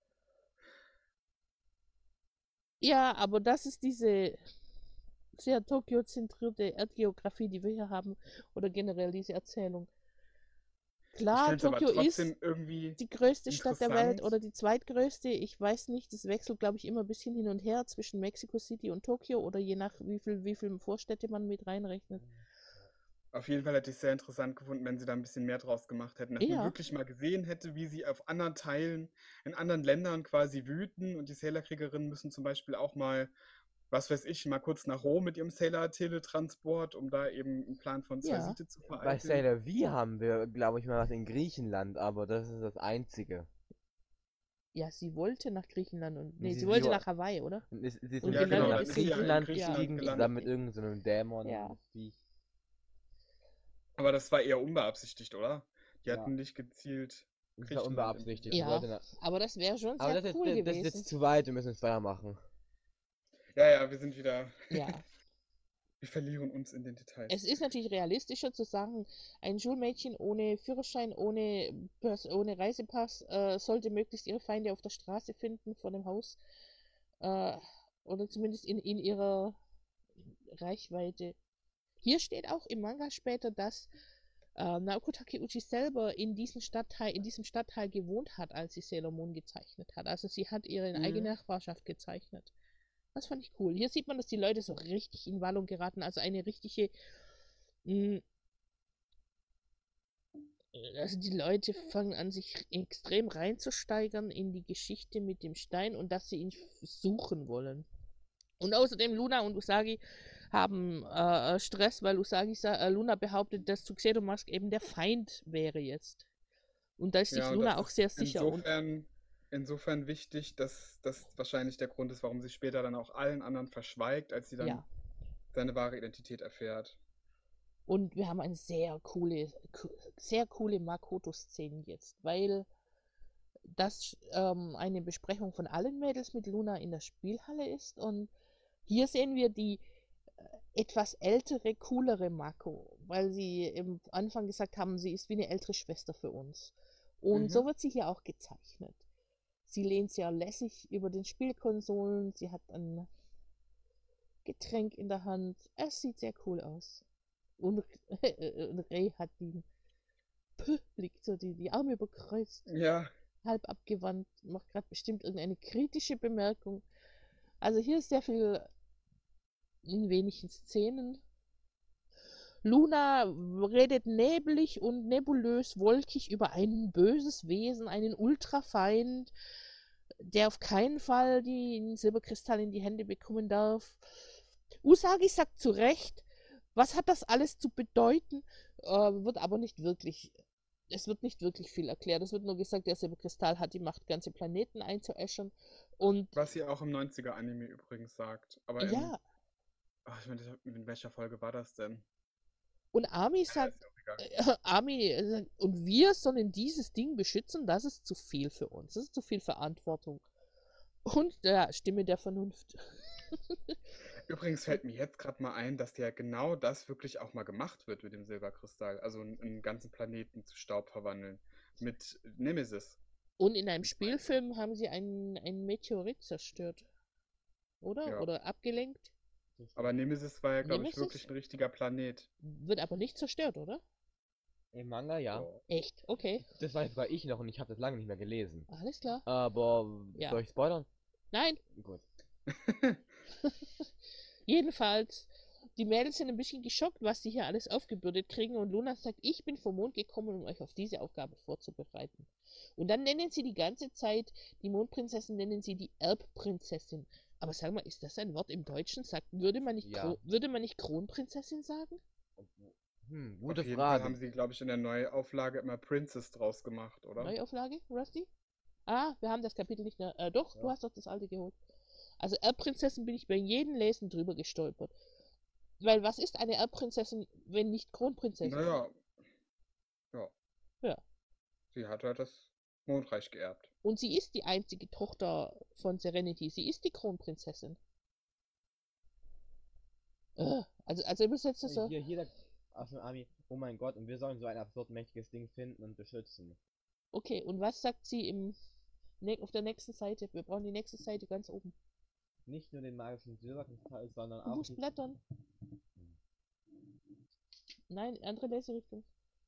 Ja, aber das ist diese sehr Tokio-zentrierte Erdgeografie, die wir hier haben, oder generell diese Erzählung. Ich Klar, finde es aber Tokio ist trotzdem irgendwie die größte Stadt der Welt interessant. oder die zweitgrößte. Ich weiß nicht, das wechselt, glaube ich, immer ein bisschen hin und her zwischen Mexico City und Tokio oder je nach wie viel, wie viel Vorstädte man mit reinrechnet. Auf jeden Fall hätte ich es sehr interessant gefunden, wenn sie da ein bisschen mehr draus gemacht hätten. Dass man Ja, wirklich mal gesehen hätte, wie sie auf anderen Teilen, in anderen Ländern quasi wüten. Und die Sailor-Kriegerinnen müssen zum Beispiel auch mal, was weiß ich, mal kurz nach Rom mit ihrem Sailor-Teletransport, um da eben einen Plan von ja. Zersite zu Bei vereiteln. Sailor V haben wir, glaube ich, mal was in Griechenland, aber das ist das Einzige. Ja, sie wollte nach Griechenland und. Nee, Sie, sie wollte sie, nach Hawaii, oder? und ist, sie ist Und in Ja, gelandet genau, Griechenland, dann ist ist sie sie ja in Griechenland Griechenland gestiegen, gelandet. zusammen mit irgendeinem so einem Dämon. Ja. Viech. Aber das war eher unbeabsichtigt, oder? Die Ja. hatten nicht gezielt Das war Griechenland im unbeabsichtigt. Visier. Sie Ja, wollte nach- aber das wäre schon Aber sehr das ist, cool das, das ist gewesen. jetzt zu weit, wir müssen es weitermachen. Ja, ja, wir sind wieder. Ja. Wir verlieren uns in den Details. Es ist natürlich realistischer zu sagen, ein Schulmädchen ohne Führerschein, ohne, Pass, ohne Reisepass äh, sollte möglichst ihre Feinde auf der Straße finden, vor dem Haus. Äh, oder zumindest in, in ihrer Reichweite. Hier steht auch im Manga später, dass äh, Naoko Takeuchi selber in diesem Stadtteil, in diesem Stadtteil gewohnt hat, als sie Sailor Moon gezeichnet hat. Also sie hat ihre Mhm. eigene Nachbarschaft gezeichnet. Das fand ich cool. Hier sieht man, dass die Leute so richtig in Wallung geraten. Also eine richtige. Mh, also die Leute fangen an, sich extrem reinzusteigern in die Geschichte mit dem Stein und dass sie ihn suchen wollen. Und außerdem Luna und Usagi haben äh, Stress, weil Usagi äh, Luna behauptet, dass Tuxedo Mask eben der Feind wäre jetzt. Und da ist sich Ja, und Luna das auch ist sehr sicher. Und insofern, insofern wichtig, dass das wahrscheinlich der Grund ist, warum sie später dann auch allen anderen verschweigt, als sie dann ja. seine wahre Identität erfährt. Und wir haben eine sehr coole, co- sehr coole Makoto-Szene jetzt, weil das ähm, eine Besprechung von allen Mädels mit Luna in der Spielhalle ist. Und hier sehen wir die äh, etwas ältere, coolere Mako, weil sie im Anfang gesagt haben, sie ist wie eine ältere Schwester für uns. Und Mhm. so wird sie hier auch gezeichnet. Sie lehnt sehr lässig über den Spielkonsolen, sie hat ein Getränk in der Hand. Es sieht sehr cool aus. Und, und Ray hat die Puh, liegt so die, die Arme überkreuzt, Ja, halb abgewandt, macht gerade bestimmt irgendeine kritische Bemerkung. Also hier ist sehr viel in wenigen Szenen. Luna redet neblig und nebulös, wolkig über ein böses Wesen, einen Ultrafeind, der auf keinen Fall den Silberkristall in die Hände bekommen darf. Usagi sagt zu Recht, was hat das alles zu bedeuten, äh, wird aber nicht wirklich, es wird nicht wirklich viel erklärt. Es wird nur gesagt, der Silberkristall hat die Macht, ganze Planeten einzuäschern. Und was sie auch im neunziger-Anime übrigens sagt. Aber im, ja, ach, ich meine, in welcher Folge war das denn? und Ami Ja, sagt, ist auch egal. äh, Ami, äh, und wir sollen dieses Ding beschützen, das ist zu viel für uns. Das ist zu viel Verantwortung. Und ja, Stimme der Vernunft. Übrigens fällt mir jetzt gerade mal ein, dass ja genau das wirklich auch mal gemacht wird mit dem Silberkristall. Also einen, einen ganzen Planeten zu Staub verwandeln. Mit Nemesis. Und in einem Spielfilm haben sie einen, einen Meteorit zerstört. Oder? Ja. Oder abgelenkt. Aber Nemesis war ja, glaube ich, Nemesis? wirklich ein richtiger Planet. Wird aber nicht zerstört, oder? Im Manga, ja. So. Echt? Okay. Das weiß sogar ich noch und ich habe das lange nicht mehr gelesen. Alles klar. Aber Ja. soll ich spoilern? Nein. Gut. Jedenfalls, die Mädels sind ein bisschen geschockt, was sie hier alles aufgebürdet kriegen. Und Luna sagt, ich bin vom Mond gekommen, um euch auf diese Aufgabe vorzubereiten. Und dann nennen sie die ganze Zeit, die Mondprinzessin nennen sie die Erbprinzessin. Aber sag mal, ist das ein Wort im Deutschen? Sagt, würde man nicht, Ja. Kro würde man nicht Kronprinzessin sagen? Hm, Auf gute jeden Fall Frage. haben sie, glaube ich, in der Neuauflage immer Princess draus gemacht, oder? Neuauflage, Rusty? Ah, wir haben das Kapitel nicht mehr. Äh, doch, Ja. du hast doch das alte geholt. Also Erbprinzessin bin ich bei jedem Lesen drüber gestolpert. Weil was ist eine Erbprinzessin, wenn nicht Kronprinzessin? Naja. Ja. Ja. Sie hat halt das Mondreich geerbt. Und sie ist die einzige Tochter von Serenity. Sie ist die Kronprinzessin. Äh, Also, also übersetzt das so. Hier, jeder aus dem Army, oh mein Gott, und wir sollen so ein absurd mächtiges Ding finden und beschützen. Okay, und was sagt sie im, ne, auf der nächsten Seite? Wir brauchen die nächste Seite ganz oben. Nicht nur den magischen Silberkristall, sondern Du auch musst die... blättern. Nein, andere Leserichtung.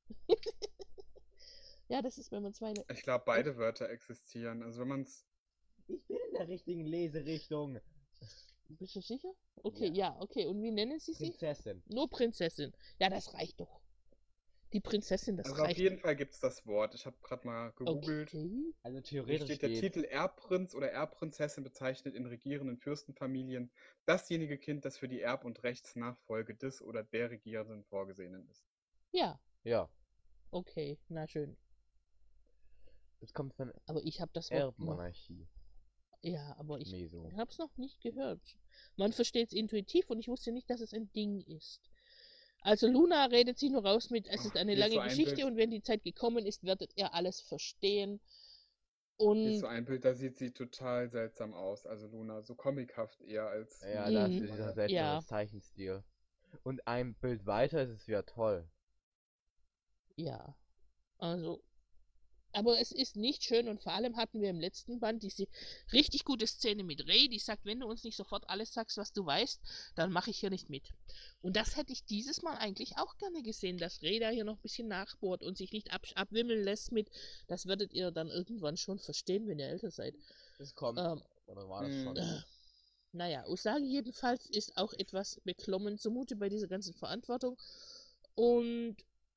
Ja, das ist, wenn man zwei... Le- Ich glaube, beide Wörter existieren. Also wenn man es. Ich bin in der richtigen Leserichtung. Bist du sicher? Okay, ja, okay. Und wie nennen sie sie? Prinzessin. Nur Prinzessin. Ja, das reicht doch. Die Prinzessin, das Also auf reicht. jeden Fall gibt es das Wort. Ich habe gerade mal gegoogelt. Okay. Also Hier theoretisch steht, der geht... Titel Erbprinz oder Erbprinzessin bezeichnet in regierenden Fürstenfamilien dasjenige Kind, das für die Erb- und Rechtsnachfolge des oder der Regierenden vorgesehen ist. Ja, Ja, okay, na schön. es kommt von Aber ich habe das Wort noch. Erbmonarchie. Ja, aber ich Meso. habe es noch nicht gehört. Man versteht es intuitiv und ich wusste nicht, dass es ein Ding ist. Also Luna redet sich nur raus mit, es ist Ach, eine hier ist lange so ein Geschichte Bild. und wenn die Zeit gekommen ist, werdet ihr alles verstehen. Hier ist Und so ein Bild, da sieht sie total seltsam aus. Also Luna, so comichaft eher als. Ja, da ist Mhm. dieser seltsame Ja. Zeichenstil. Und ein Bild weiter ist es wieder toll. ja, also, aber es ist nicht schön und vor allem hatten wir im letzten Band diese richtig gute Szene mit Rey, die sagt, wenn du uns nicht sofort alles sagst, was du weißt, dann mache ich hier nicht mit. Und das hätte ich dieses Mal eigentlich auch gerne gesehen, dass Rey da hier noch ein bisschen nachbohrt und sich nicht ab abwimmeln lässt mit, das werdet ihr dann irgendwann schon verstehen, wenn ihr älter seid. Das kommt. Ähm, Oder war das Mhm. schon? Äh, Naja, Usagi jedenfalls ist auch etwas beklommen zumute bei dieser ganzen Verantwortung. Und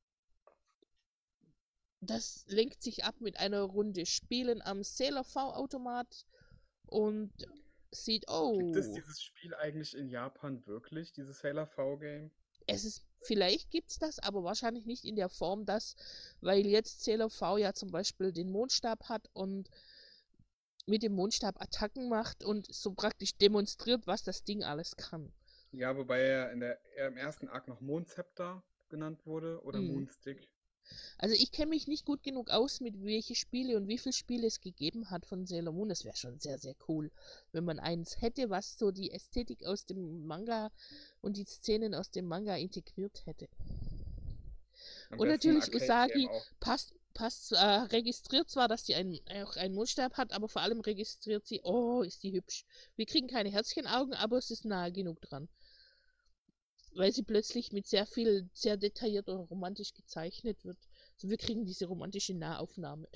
das lenkt sich ab mit einer Runde Spielen am Sailor V-Automat und sieht, oh, Gibt es dieses Spiel eigentlich in Japan wirklich, dieses Sailor V-Game? es ist, vielleicht gibt's das, aber wahrscheinlich nicht in der Form, dass, weil jetzt Sailor V ja zum Beispiel den Mondstab hat und mit dem Mondstab Attacken macht und so praktisch demonstriert, was das Ding alles kann. Ja, wobei er in der, er im ersten Arc noch Mondzepter genannt wurde oder Mhm. Moonstick. Also ich kenne mich nicht gut genug aus, mit welche Spiele und wie viele Spiele es gegeben hat von Sailor Moon. Das wäre schon sehr, sehr cool, wenn man eins hätte, was so die Ästhetik aus dem Manga und die Szenen aus dem Manga integriert hätte. Am Und besten ein natürlich Arcade-Game Usagi auch. passt, passt äh, registriert zwar, dass sie einen, auch einen Mondstab hat, aber vor allem registriert sie, oh, ist die hübsch. Wir kriegen keine Herzchenaugen, aber es ist nahe genug dran. Weil sie plötzlich mit sehr viel, sehr detailliert und romantisch gezeichnet wird. Also wir kriegen diese romantische Nahaufnahme.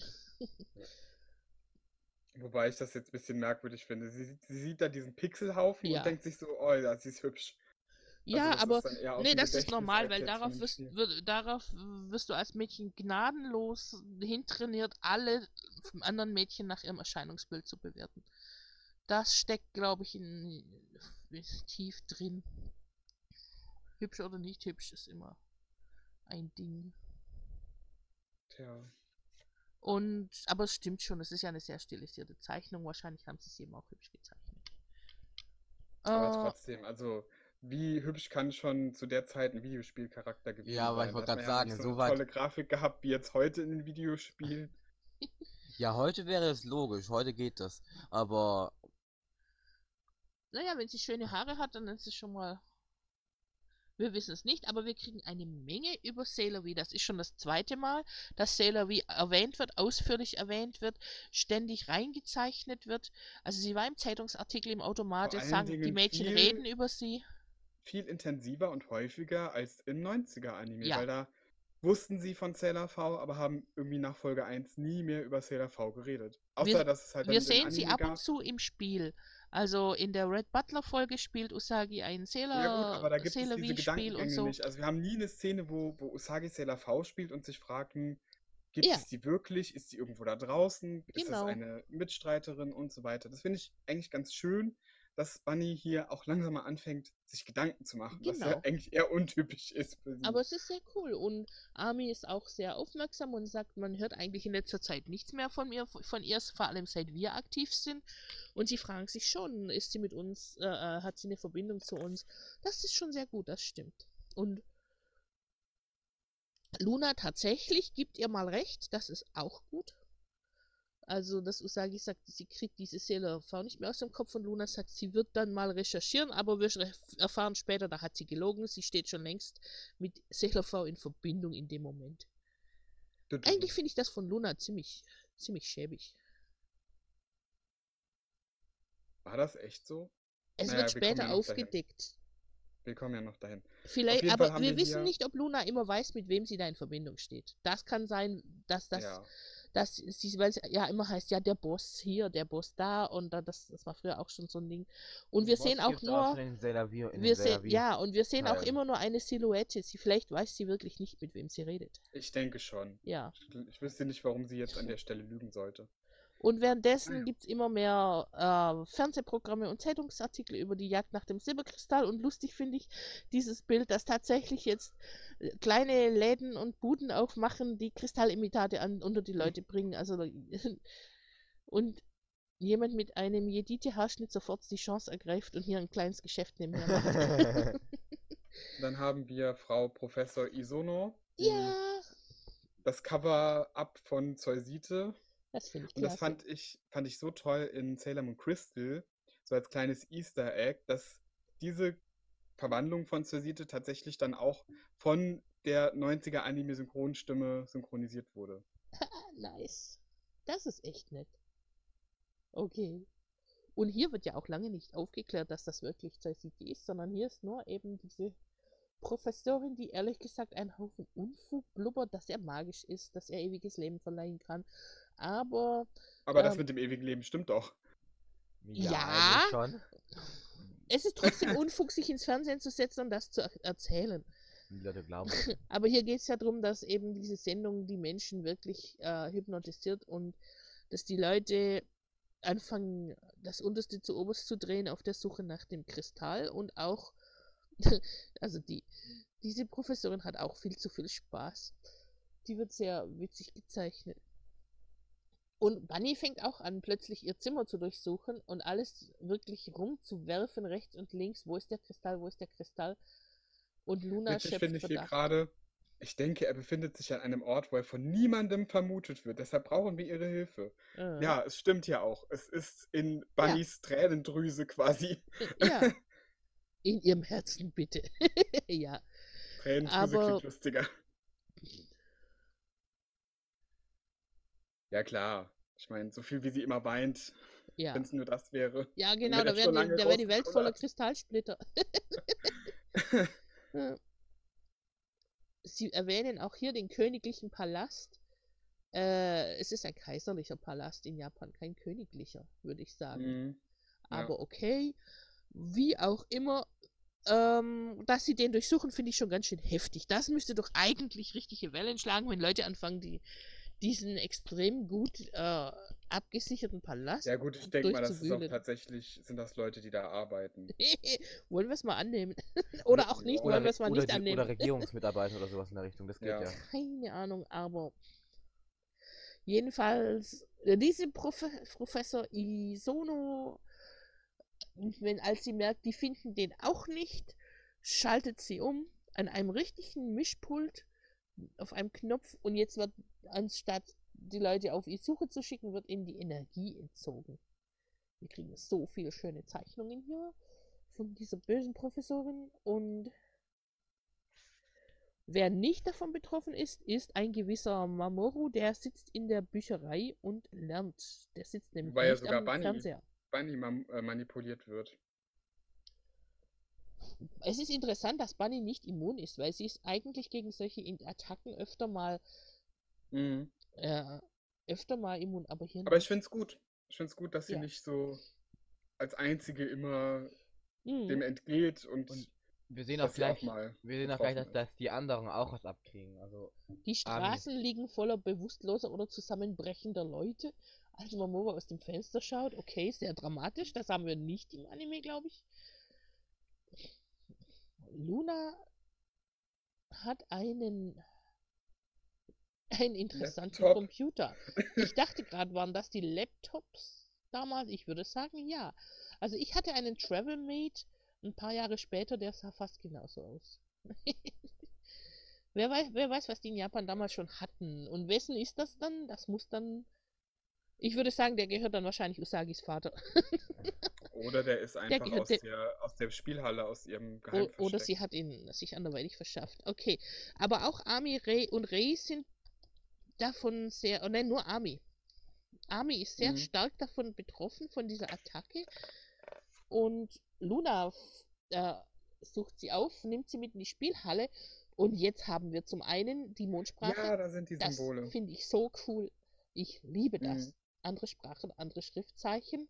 Wobei ich das jetzt ein bisschen merkwürdig finde. Sie, sieht- sie sieht da diesen Pixelhaufen Ja. und denkt sich so, oh ja, sie ist hübsch. Ja, Also das aber ist dann eher aus nee, dem das ist Gedächtnis normal, als weil jetzt von darauf dem wirst, Spiel. wir, darauf wirst du als Mädchen gnadenlos hintrainiert, alle vom anderen Mädchen nach ihrem Erscheinungsbild zu bewerten. Das steckt, glaube ich, in, tief drin. Hübsch oder nicht hübsch ist immer ein Ding. Tja. Und, aber es stimmt schon, es ist ja eine sehr stilisierte Zeichnung. Wahrscheinlich haben sie es eben auch hübsch gezeichnet. Aber Äh, trotzdem, also wie hübsch kann schon zu der Zeit ein Videospielcharakter gewesen Ja, aber sein? ich Da wollte hat gerade man ja nicht sagen, so eine soweit. tolle Grafik gehabt wie jetzt heute in den Videospielen. Ja, heute wäre es logisch, heute geht das. Aber naja, wenn sie schöne Haare hat, dann ist es schon mal. Wir wissen es nicht, aber wir kriegen eine Menge über Sailor V. Das ist schon das zweite Mal, dass Sailor V erwähnt wird, ausführlich erwähnt wird, ständig reingezeichnet wird. Also sie war im Zeitungsartikel im Automat, Vor es allen sagen, die Dingen Mädchen viel- reden über sie. Viel intensiver und häufiger als im neunziger-Anime, Ja. weil da wussten sie von Sailor V, aber haben irgendwie nach Folge eins nie mehr über Sailor V geredet. Außer, Wir- dass es halt dann Wir den sehen sie Anime ab und gab. zu im Spiel. Also in der Red Butler Folge spielt Usagi ein Sailor, Ja gut, aber da gibt es Sailor diese V-Spiel und Gedankengänge so. nicht. Also wir haben nie eine Szene, wo, wo Usagi Sailor V spielt und sich fragen, gibt Ja. es die wirklich? Ist sie irgendwo da draußen? Ist das Genau. eine Mitstreiterin und so weiter? Das finde ich eigentlich ganz schön, dass Bunny hier auch langsam mal anfängt, sich Gedanken zu machen, was ja Genau. eigentlich eher untypisch ist für sie. Aber es ist sehr cool und Ami ist auch sehr aufmerksam und sagt, man hört eigentlich in letzter Zeit nichts mehr von mir, von ihr, vor allem seit wir aktiv sind. Und sie fragen sich schon, ist sie mit uns, äh, äh, hat sie eine Verbindung zu uns? Das ist schon sehr gut, das stimmt. Und Luna tatsächlich gibt ihr mal recht, das ist auch gut. Also, dass Usagi sagt, sie kriegt diese Sailor V nicht mehr aus dem Kopf und Luna sagt, sie wird dann mal recherchieren, aber wir erfahren später, da hat sie gelogen. Sie steht schon längst mit Sailor V in Verbindung in dem Moment. Eigentlich finde ich das von Luna ziemlich, ziemlich schäbig. War das echt so? Es Naja, wird wir kommen später ja noch dahin. aufgedeckt. Wir kommen ja noch dahin. Vielleicht, jeden aber Fall haben wir wir wissen hier- nicht, ob Luna immer weiß, mit wem sie da in Verbindung steht. Das kann sein, dass das, Ja. dass sie, weil es ja immer heißt, ja, der Boss hier, der Boss da und dann, das, das war früher auch schon so ein Ding. Und wir Boss sehen auch gibt's nur, schon in Sailor V, in wir den Sailor sehen, V ja, und wir sehen auch Teilen. immer nur eine Silhouette. Sie, vielleicht weiß sie wirklich nicht, mit wem sie redet. Ich denke schon. Ja. Ich, ich wüsste nicht, warum sie jetzt an der Stelle lügen sollte. Und währenddessen Naja. gibt es immer mehr äh, Fernsehprogramme und Zeitungsartikel über die Jagd nach dem Silberkristall. Und lustig finde ich dieses Bild, dass tatsächlich jetzt äh, kleine Läden und Buden aufmachen, die Kristallimitate an, unter die Leute bringen. Also und jemand mit einem Jedite-Haarschnitt sofort die Chance ergreift und hier ein kleines Geschäft nebenher macht. Dann haben wir Frau Professor Isono, die Ja, das Cover-Up von Zeusite. das finde ich Und das klasse. fand ich, fand ich so toll in Sailor Moon Crystal, so als kleines Easter Egg, dass diese Verwandlung von Zeusite tatsächlich dann auch von der neunziger Anime-Synchronstimme synchronisiert wurde. Nice. Das ist echt nett. Okay. Und hier wird ja auch lange nicht aufgeklärt, dass das wirklich Zeusite ist, sondern hier ist nur eben diese Professorin, die ehrlich gesagt einen Haufen Unfug blubbert, dass er magisch ist, dass er ewiges Leben verleihen kann. Aber Aber das Ähm, mit dem ewigen Leben stimmt doch. Ja. eigentlich schon. es ist trotzdem Unfug, sich ins Fernsehen zu setzen und das zu er erzählen. Die Leute glauben. Aber hier geht es ja darum, dass eben diese Sendung die Menschen wirklich äh, hypnotisiert und dass die Leute anfangen, das Unterste zu Oberst zu drehen auf der Suche nach dem Kristall und auch, also die, diese Professorin hat auch viel zu viel Spaß. Die wird sehr witzig gezeichnet. Und Bunny fängt auch an, plötzlich ihr Zimmer zu durchsuchen und alles wirklich rumzuwerfen, rechts und links. Wo ist der Kristall, wo ist der Kristall? Und Luna Witzig schöpft finde ich hier Verdacht. gerade, ich denke, er befindet sich an einem Ort, wo er von niemandem vermutet wird. Deshalb brauchen wir ihre Hilfe. Äh, Ja, es stimmt ja auch. Es ist in Bunnys Tränendrüse quasi. Ja, in ihrem Herzen bitte. Ja, Tränendrüse Aber- klingt lustiger. Ja, klar. Ich meine, so viel wie sie immer weint, ja. wenn es nur das wäre. Ja, dann genau, wäre da er wäre schon die, lange da wär die Welt voller rausgekullert. Kristallsplitter. Ja. Sie erwähnen auch hier den königlichen Palast. Äh, es ist ein kaiserlicher Palast in Japan, kein königlicher, würde ich sagen. Mhm. Ja. Aber okay, wie auch immer, ähm, dass sie den durchsuchen, finde ich schon ganz schön heftig. Das müsste doch eigentlich richtige Wellen schlagen, wenn Leute anfangen, die, diesen extrem gut äh, abgesicherten Palast Ja gut, ich denke mal, das ist auch durchzuwühlen. tatsächlich, sind das Leute, die da arbeiten. Wollen wir es mal annehmen? Oder auch nicht, Oder- wollen wir es mal oder, nicht die, annehmen? oder Regierungsmitarbeiter oder sowas in der Richtung. Das geht Ja. ja. Keine Ahnung, aber jedenfalls, äh, diese Profe Professor Isono, wenn als sie merkt, die finden den auch nicht, schaltet sie um an einem richtigen Mischpult auf einem Knopf und jetzt wird, anstatt die Leute auf die Suche zu schicken, wird ihnen die Energie entzogen. Wir kriegen so viele schöne Zeichnungen hier von dieser bösen Professorin und wer nicht davon betroffen ist, ist ein gewisser Mamoru, der sitzt in der Bücherei und lernt. Der sitzt nämlich Wobei ja nicht sogar am Bunny- Fernseher. Bunny man äh, manipuliert wird. Es ist interessant, dass Bunny nicht immun ist, weil sie ist eigentlich gegen solche In- Attacken öfter mal Mhm. äh, öfter mal immun, aber hier Aber ich nicht. finde es gut. Ich finde es gut, dass sie Ja. nicht so als einzige immer Mhm. dem entgeht und, Und wir sehen auch dass sie auch gleich, mal wir sehen auch gleich, dass, betroffen dass die anderen auch was abkriegen. Also, Die Straßen liegen voller bewusstloser oder zusammenbrechender Leute. Als Mamoru aus dem Fenster schaut, okay, sehr dramatisch. Das haben wir nicht im Anime, glaube ich. Luna hat einen einen interessanten Laptop. Computer. Ich dachte gerade, waren das die Laptops damals? Ich würde sagen, ja. Also ich hatte einen Travelmate ein paar Jahre später, der sah fast genauso aus. Wer weiß, wer weiß, was die in Japan damals schon hatten. Und wessen ist das dann? Das muss dann Ich würde sagen, der gehört dann wahrscheinlich Usagis Vater. Oder der ist Der einfach gehört aus dem, der, aus der Spielhalle, aus ihrem o- oder Geheimversteck. sie hat ihn sich anderweitig verschafft. Okay, aber auch Ami Rey und Rey sind davon sehr, oh nein, nur Ami. Ami ist sehr Mhm. stark davon betroffen, von dieser Attacke. Und Luna f- äh, sucht sie auf, nimmt sie mit in die Spielhalle. Und jetzt haben wir zum einen die Mondsprache. Ja, da sind die Das Symbole. finde ich so cool. Ich liebe das. Mhm. Andere Sprachen, andere Schriftzeichen.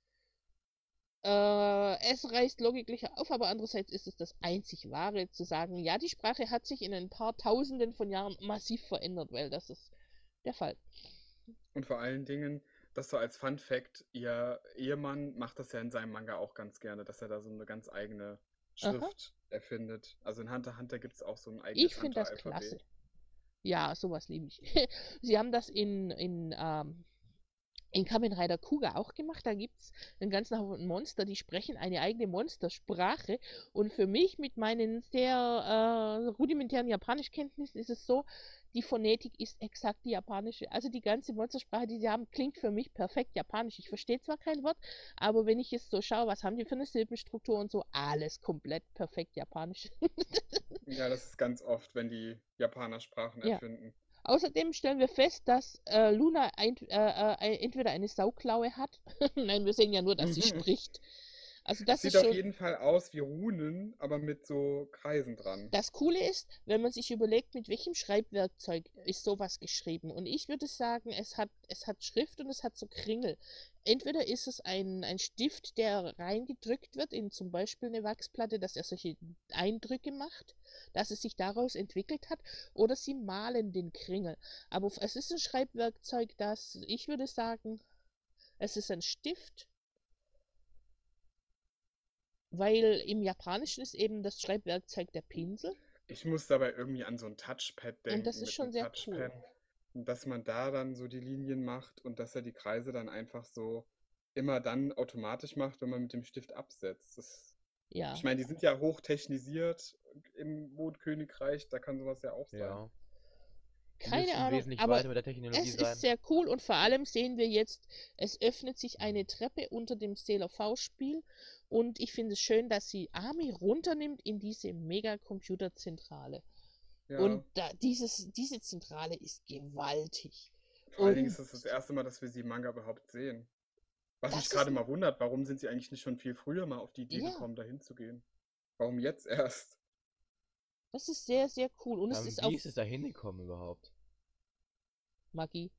Äh, es reißt Logiklöcher auf, aber andererseits ist es das einzig Wahre, zu sagen, ja, die Sprache hat sich in ein paar Tausenden von Jahren massiv verändert, weil das ist der Fall. Und vor allen Dingen, das so als Fun Fact, ihr Ehemann macht das ja in seinem Manga auch ganz gerne, dass er da so eine ganz eigene Aha. Schrift erfindet. Also in Hunter x Hunter gibt es auch so ein Ich eigenes finde das klasse. Hunter-Alphabet. Ja, sowas liebe ich. Sie haben das in, in, ähm, in Kamen Rider Kuga auch gemacht. Da gibt es einen ganzen Haufen Monster, die sprechen eine eigene Monstersprache. Und für mich mit meinen sehr äh, rudimentären Japanischkenntnissen ist es so, die Phonetik ist exakt die japanische. Also die ganze Monstersprache, die sie haben, klingt für mich perfekt japanisch. Ich verstehe zwar kein Wort, aber wenn ich jetzt so schaue, was haben die für eine Silbenstruktur und so, alles komplett perfekt japanisch. Ja, das ist ganz oft, wenn die Japaner Sprachen Ja. erfinden. Außerdem stellen wir fest, dass äh, Luna ein, äh, äh, entweder eine Sauklaue hat. Nein, wir sehen ja nur, dass sie spricht. Also Es das sieht ist auf schon. jeden Fall aus wie Runen, aber mit so Kreisen dran. Das Coole ist, wenn man sich überlegt, mit welchem Schreibwerkzeug ist sowas geschrieben. Und ich würde sagen, es hat, es hat Schrift und es hat so Kringel. Entweder ist es ein, ein Stift, der reingedrückt wird in zum Beispiel eine Wachsplatte, dass er solche Eindrücke macht, dass es sich daraus entwickelt hat, oder sie malen den Kringel. Aber es ist ein Schreibwerkzeug, das, ich würde sagen, es ist ein Stift, weil im Japanischen ist eben das Schreibwerkzeug der Pinsel. Ich muss dabei irgendwie an so ein Touchpad denken, Und das ist mit schon einem sehr Touchpen. cool. Und dass man da dann so die Linien macht und dass er die Kreise dann einfach so immer dann automatisch macht, wenn man mit dem Stift absetzt. Das, Ja. ich meine, die sind ja hochtechnisiert im Mondkönigreich, da kann sowas ja auch sein. Ja. Die Keine müssten Ahnung, wesentlich aber weiter mit der Technologie es sein. ist sehr cool und vor allem sehen wir jetzt, es öffnet sich eine Treppe unter dem Sailor V-Spiel und ich finde es schön, dass sie Ami runternimmt in diese Mega-Computerzentrale. Ja. Und da, dieses, diese Zentrale ist gewaltig. Vor allen Und Dingen ist es das erste Mal, dass wir sie im Manga überhaupt sehen. Was das mich ist gerade ein- mal wundert, warum sind sie eigentlich nicht schon viel früher mal auf die Idee Ja. gekommen, da hinzugehen? Warum jetzt erst? das ist sehr, sehr cool. Und es Ähm, ist wie auch ist es da hingekommen überhaupt? Magie.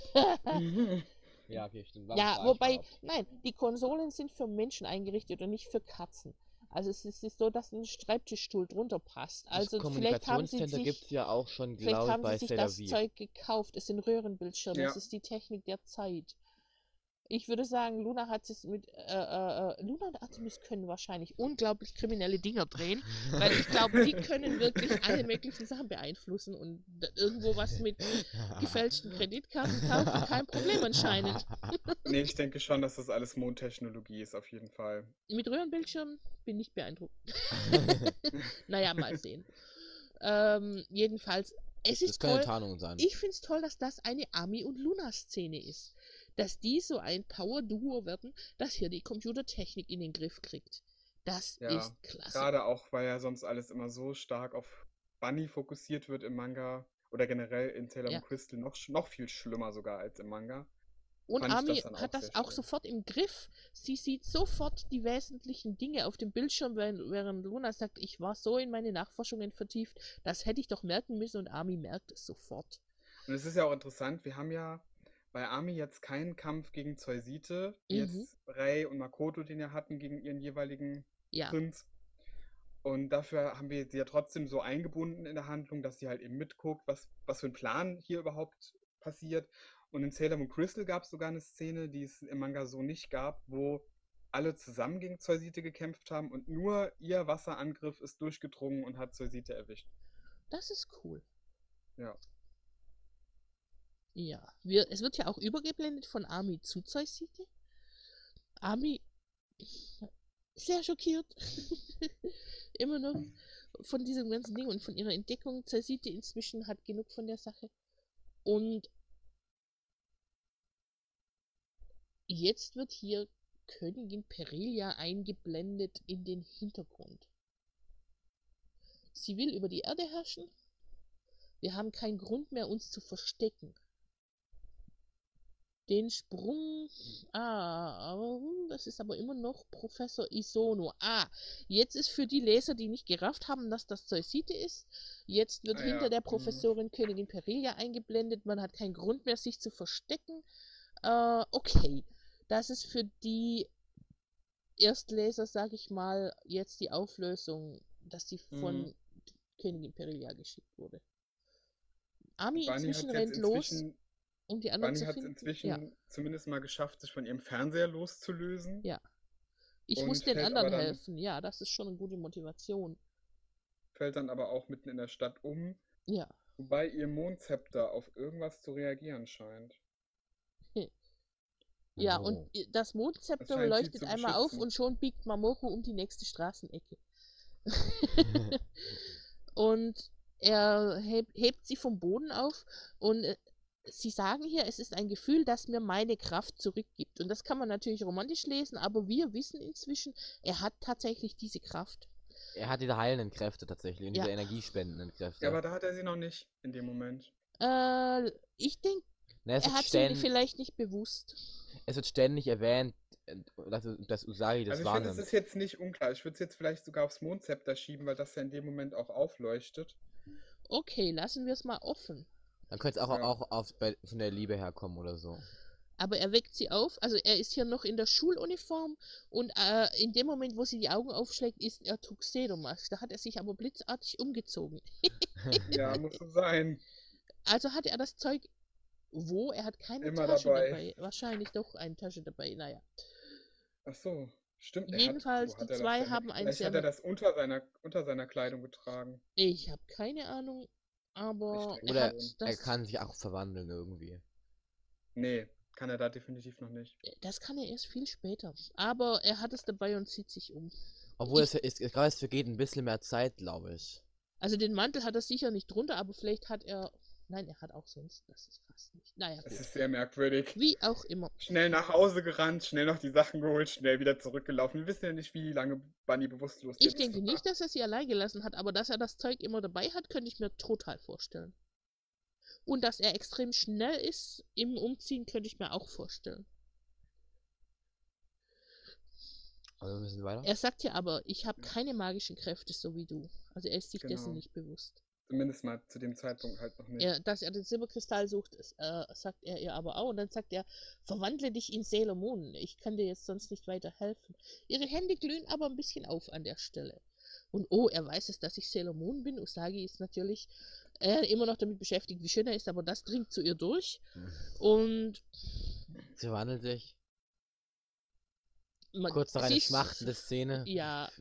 Ja, okay, stimmt. War Ja, Frage wobei, überhaupt. nein, die Konsolen sind für Menschen eingerichtet und nicht für Katzen. Also es ist, es ist so, dass ein Schreibtischstuhl drunter passt. Das Also vielleicht haben sie Kommunikationscenter gibt es sich, ja auch schon, vielleicht glaube ich, haben sie bei sich Sailor das V. Zeug gekauft. Es sind Röhrenbildschirme, es Ja. ist die Technik der Zeit. Ich würde sagen, Luna hat es mit, äh, äh, äh, Luna und Artemis können wahrscheinlich unglaublich kriminelle Dinger drehen, weil ich glaube, die können wirklich alle möglichen Sachen beeinflussen und d- irgendwo was mit gefälschten Kreditkarten kaufen, kein Problem anscheinend. Nee, ich denke schon, dass das alles Mondtechnologie ist, auf jeden Fall. Mit Röhrenbildschirm bin ich beeindruckt. Naja, mal sehen. Ähm, jedenfalls, es Das ist kann eine toll. Tarnung sein. Ich finde es toll, dass das eine Ami- und Luna-Szene ist. Dass die so ein Power-Duo werden, das hier die Computertechnik in den Griff kriegt. Das Ja, ist klasse. gerade auch, weil ja sonst alles immer so stark auf Bunny fokussiert wird im Manga oder generell in Sailor Ja. Moon Crystal noch, sch- noch viel schlimmer sogar als im Manga. Und fand ich Ami das dann hat auch das sehr auch schön. sofort im Griff. Sie sieht sofort die wesentlichen Dinge auf dem Bildschirm, während, während Luna sagt, ich war so in meine Nachforschungen vertieft, das hätte ich doch merken müssen und Ami merkt es sofort. Und es ist ja auch interessant, wir haben ja bei Ami jetzt keinen Kampf gegen Zeusite, wie Mhm. jetzt Rei und Makoto den ja hatten gegen ihren jeweiligen Ja, Prinz. Und dafür haben wir sie ja trotzdem so eingebunden in der Handlung, dass sie halt eben mitguckt, was, was für ein Plan hier überhaupt passiert. Und in Sailor Moon Crystal gab es sogar eine Szene, die es im Manga so nicht gab, wo alle zusammen gegen Zeusite gekämpft haben und nur ihr Wasserangriff ist durchgedrungen und hat Zeusite erwischt. das ist cool. Ja. Ja, wir, es wird ja auch übergeblendet von Ami zu Zeusite. Ami sehr schockiert. Immer noch von diesem ganzen Ding und von ihrer Entdeckung. Zeusite inzwischen hat genug von der Sache. Und jetzt wird hier Königin Perilia eingeblendet in den Hintergrund. Sie will über die Erde herrschen. Wir haben keinen Grund mehr, uns zu verstecken. Den Sprung... Ah, das ist aber immer noch Professor Isono. Ah, jetzt ist für die Leser, die nicht gerafft haben, dass das Zeusite ist, jetzt wird Ah, hinter ja. der Mhm. Professorin Königin Perilia eingeblendet. Man hat keinen Grund mehr, sich zu verstecken. Äh, okay. Das ist für die Erstleser, sag ich mal, jetzt die Auflösung, dass die von Mhm. Königin Perilia geschickt wurde. Ami Bunny hat inzwischen es jetzt rennt los, inzwischen, um die anderen Bunny zu hat es finden. Ja, inzwischen zumindest mal geschafft, sich von ihrem Fernseher loszulösen ja. Ich und muss den fällt anderen aber dann, helfen. Ja, das ist schon eine gute Motivation. fällt dann aber auch mitten in der Stadt um, Ja. wobei ihr Mondzepter auf irgendwas zu reagieren scheint. Ja, und Oh. i- das Es Mondzepter scheint sie leuchtet zu einmal auf beschützen. und schon biegt Mamoru um die nächste Straßenecke. Und er heb, hebt sie vom Boden auf und äh, sie sagen hier, es ist ein Gefühl, das mir meine Kraft zurückgibt. Und das kann man natürlich romantisch lesen, aber wir wissen inzwischen, er hat tatsächlich diese Kraft. Er hat diese heilenden Kräfte tatsächlich und Ja. diese energiespendenden Kräfte. Ja, aber da hat er sie noch nicht in dem Moment. Äh, ich denke, Na, es, er wird hat sie ständig, vielleicht nicht bewusst. es wird ständig erwähnt, äh, dass, dass Usagi das Also ich finde, es wahrnimmt. ist jetzt nicht unklar. Ich würde es jetzt vielleicht sogar aufs Mondzepter schieben, weil das ja in dem Moment auch aufleuchtet. Okay, lassen wir es mal offen. Dann könnte es auch, Ja. auch auf, bei, von der Liebe herkommen oder so. Aber er weckt sie auf, also er ist hier noch in der Schuluniform und äh, in dem Moment, wo sie die Augen aufschlägt, ist er Tuxedo-Mask. Da hat er sich aber blitzartig umgezogen. Ja, muss so sein. Also hatte er das Zeug wo? Er hat keine Immer Tasche dabei. dabei. Wahrscheinlich doch eine Tasche dabei, naja. Ach so, stimmt. Er Jedenfalls, hat, wo hat die er das zwei denn? haben ein Vielleicht sehr... hat er das unter seiner, unter seiner Kleidung getragen. Ich habe keine Ahnung, aber Ich er denke Oder hat schon. er das... kann sich auch verwandeln irgendwie. Nee, kann er da definitiv noch nicht. Das kann er erst viel später. Aber er hat es dabei und zieht sich um. Obwohl Ich- es ist, gerade es vergeht ein bisschen mehr Zeit, glaube ich. Also den Mantel hat er sicher nicht drunter, aber vielleicht hat er... Nein, er hat auch sonst... Das ist fast nicht... Naja, Es gut. ist sehr merkwürdig. Wie auch immer. Schnell nach Hause gerannt, schnell noch die Sachen geholt, schnell wieder zurückgelaufen. Wir wissen ja nicht, wie lange Bunny bewusstlos Ich jetzt denke war. nicht, dass er sie allein gelassen hat, aber dass er das Zeug immer dabei hat, könnte ich mir total vorstellen. Und dass er extrem schnell ist im Umziehen, könnte ich mir auch vorstellen. Also wir müssen weiter. Er sagt ja aber, ich habe keine magischen Kräfte, so wie du. Also er ist sich dessen Genau. nicht bewusst. Zumindest mal zu dem Zeitpunkt halt noch nicht. Er, dass er den Silberkristall sucht, ist, äh, sagt er ihr aber auch. Und dann sagt er, verwandle dich in Sailor Moon. Ich kann dir jetzt sonst nicht weiter helfen. Ihre Hände glühen aber ein bisschen auf an der Stelle. Und oh, er weiß es, dass ich Sailor Moon bin. Usagi ist natürlich äh, immer noch damit beschäftigt, wie schön er ist, aber das dringt zu ihr durch. Und Sie verwandelt sich. man, Kurz nach sie einer ist- schmachtende Szene. Ja,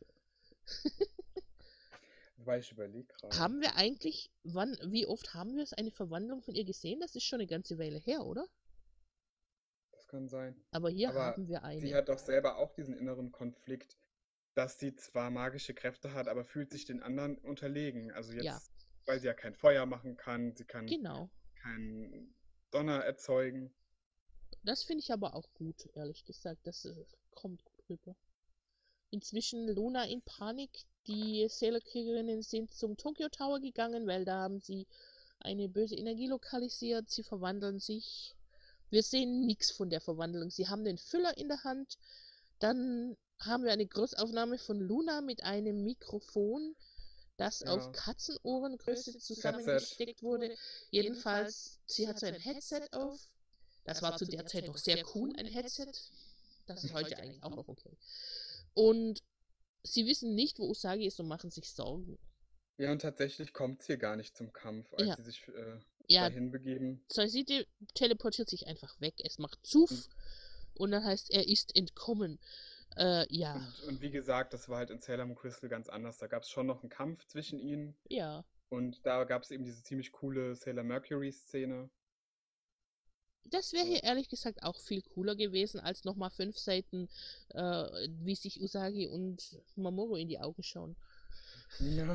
Weil ich überlege gerade. haben wir eigentlich, wann, wie oft haben wir es eine Verwandlung von ihr gesehen? Das ist schon eine ganze Weile her, oder? Das kann sein. Aber hier Aber haben wir Sie eine. hat doch selber auch diesen inneren Konflikt, dass sie zwar magische Kräfte hat, aber fühlt sich den anderen unterlegen. Also jetzt, Ja. weil sie ja kein Feuer machen kann, sie kann Genau. keinen Donner erzeugen. Das finde ich aber auch gut, ehrlich gesagt. Das äh, kommt gut rüber. Inzwischen Luna in Panik. Die Sailor-Kriegerinnen sind zum Tokyo Tower gegangen, weil da haben sie eine böse Energie lokalisiert. Sie verwandeln sich. Wir sehen nichts von der Verwandlung. Sie haben den Füller in der Hand. Dann haben wir eine Großaufnahme von Luna mit einem Mikrofon, das Ja. auf Katzenohrengröße zusammengesteckt wurde. Jedenfalls, sie hat so ein Headset auf. Das war zu der Zeit noch sehr cool, ein Headset. Das ist heute eigentlich auch noch okay. Und sie wissen nicht, wo Usagi ist und machen sich Sorgen. Ja, und tatsächlich kommt es hier gar nicht zum Kampf, als Ja. sie sich äh, Ja, dahin begeben. Zeusite teleportiert sich einfach weg. Es macht Zuf und dann heißt, er ist entkommen. Äh, ja, Und, und wie gesagt, das war halt in Sailor Moon Crystal ganz anders. Da gab es schon noch einen Kampf zwischen ihnen. ja. Und da gab es eben diese ziemlich coole Sailor Mercury-Szene. Das wäre hier ehrlich gesagt auch viel cooler gewesen, als nochmal fünf Seiten, äh, wie sich Usagi und Mamoru in die Augen schauen. Ja.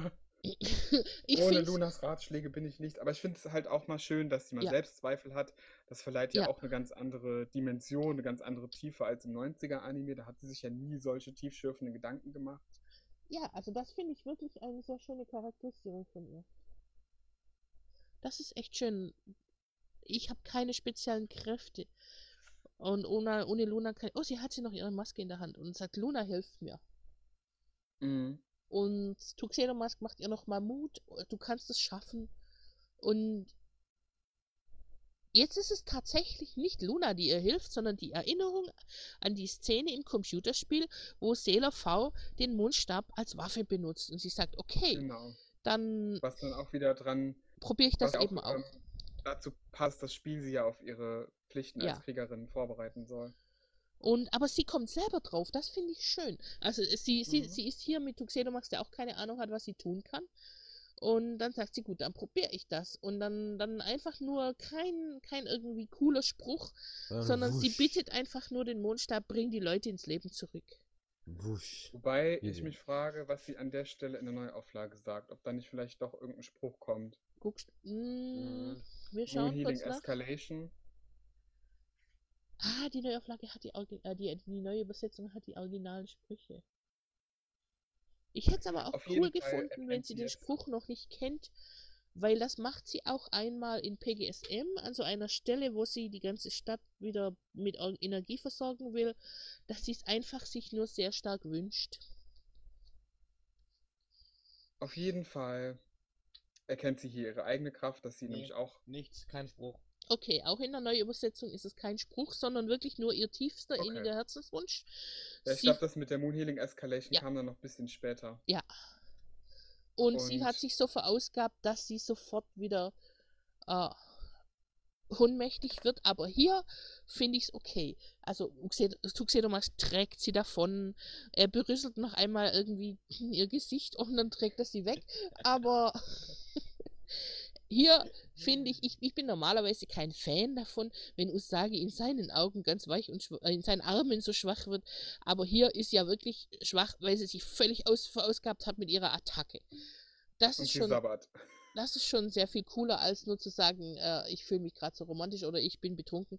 Ich Ohne find's, Lunas Ratschläge bin ich nicht. Aber ich finde es halt auch mal schön, dass sie mal ja, Selbstzweifel hat. Das verleiht ja ja, auch eine ganz andere Dimension, eine ganz andere Tiefe als im neunziger-Anime. Da hat sie sich ja nie solche tiefschürfenden Gedanken gemacht. ja, also das finde ich wirklich eine sehr schöne Charakterisierung von ihr. Das ist echt schön. Ich habe keine speziellen Kräfte. Und ohne, ohne Luna kann. Oh, sie hat sie noch ihre Maske in der Hand und sagt, Luna hilft mir. Mhm. Und Tuxedo Mask macht ihr nochmal Mut. Du kannst es schaffen. Und jetzt ist es tatsächlich nicht Luna, die ihr hilft, sondern die Erinnerung an die Szene im Computerspiel, wo Sailor V den Mondstab als Waffe benutzt. Und sie sagt, okay, Genau. dann Was dann auch wieder dran, probiere ich das was ja auch eben auch. ähm, dazu passt, das Spiel sie ja auf ihre Pflichten als Ja. Kriegerin vorbereiten soll. Und, aber sie kommt selber drauf, das finde ich schön. Also sie, sie, Mhm. sie ist hier mit Tuxedo Max, der auch keine Ahnung hat, was sie tun kann. Und dann sagt sie, gut, dann probiere ich das. Und dann, dann einfach nur kein, kein irgendwie cooler Spruch, Sondern sondern sie wusch. bittet einfach nur den Mondstab, bring die Leute ins Leben zurück. Wusch. Wobei ich Easy. mich frage, was sie an der Stelle in der Neuauflage sagt. Ob da nicht vielleicht doch irgendein Spruch kommt. Guckst, mm, Mhm. wir Moon schauen Healing kurz nach. Escalation. Ah, die Neuauflage hat die, Orgi- äh, die, die neue Übersetzung hat die originalen Sprüche. Ich hätte es aber auch Auf cool jeden Fall gefunden, wenn erkennt sie sie den jetzt. Spruch noch nicht kennt, weil das macht sie auch einmal in P G S M, an so einer Stelle, wo sie die ganze Stadt wieder mit Or- Energie versorgen will, dass sie es einfach sich nur sehr stark wünscht. Auf jeden Fall erkennt sie hier ihre eigene Kraft, dass sie Nee. nämlich auch. Nichts, kein Spruch. Okay, auch in der Neuübersetzung ist es kein Spruch, sondern wirklich nur ihr tiefster Okay. inniger Herzenswunsch. Ja, ich Sie, glaube, das mit der Moon Healing Escalation Ja. kam dann noch ein bisschen später. ja. Und, sie Und- hat sich so verausgabt, dass sie sofort wieder äh, ohnmächtig wird. Aber hier finde ich es okay. Also Tuxedo Mask trägt sie davon. Er berüsselt noch einmal irgendwie ihr Gesicht und dann trägt er sie weg. Aber hier finde ich, ich, ich bin normalerweise kein Fan davon, wenn Usagi in seinen Augen ganz weich und schw- äh, in seinen Armen so schwach wird. Aber hier ist ja wirklich schwach, weil sie sich völlig aus, verausgabt hat mit ihrer Attacke. Das Und ist sie schon, sabbert. das ist schon sehr viel cooler, als nur zu sagen, äh, ich fühle mich gerade so romantisch oder ich bin betrunken.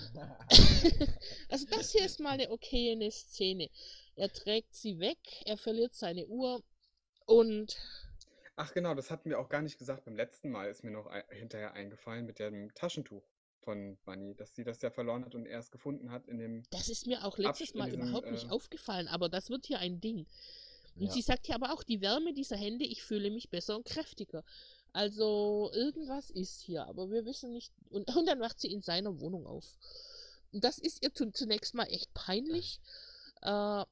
Also das hier ist mal eine okaye Szene. Er trägt sie weg, er verliert seine Uhr und Ach genau, das hatten wir auch gar nicht gesagt. Beim letzten Mal ist mir noch ein, hinterher eingefallen mit dem Taschentuch von Bunny, dass sie das ja verloren hat und er es gefunden hat in dem. das ist mir auch letztes Absch- in Mal diesem, überhaupt nicht äh, aufgefallen, aber das wird hier ein Ding. Und Ja. sie sagt hier aber auch, die Wärme dieser Hände, ich fühle mich besser und kräftiger. Also irgendwas ist hier, aber wir wissen nicht. Und, und dann wacht sie in seiner Wohnung auf. Und das ist ihr zu, zunächst mal echt peinlich. Äh,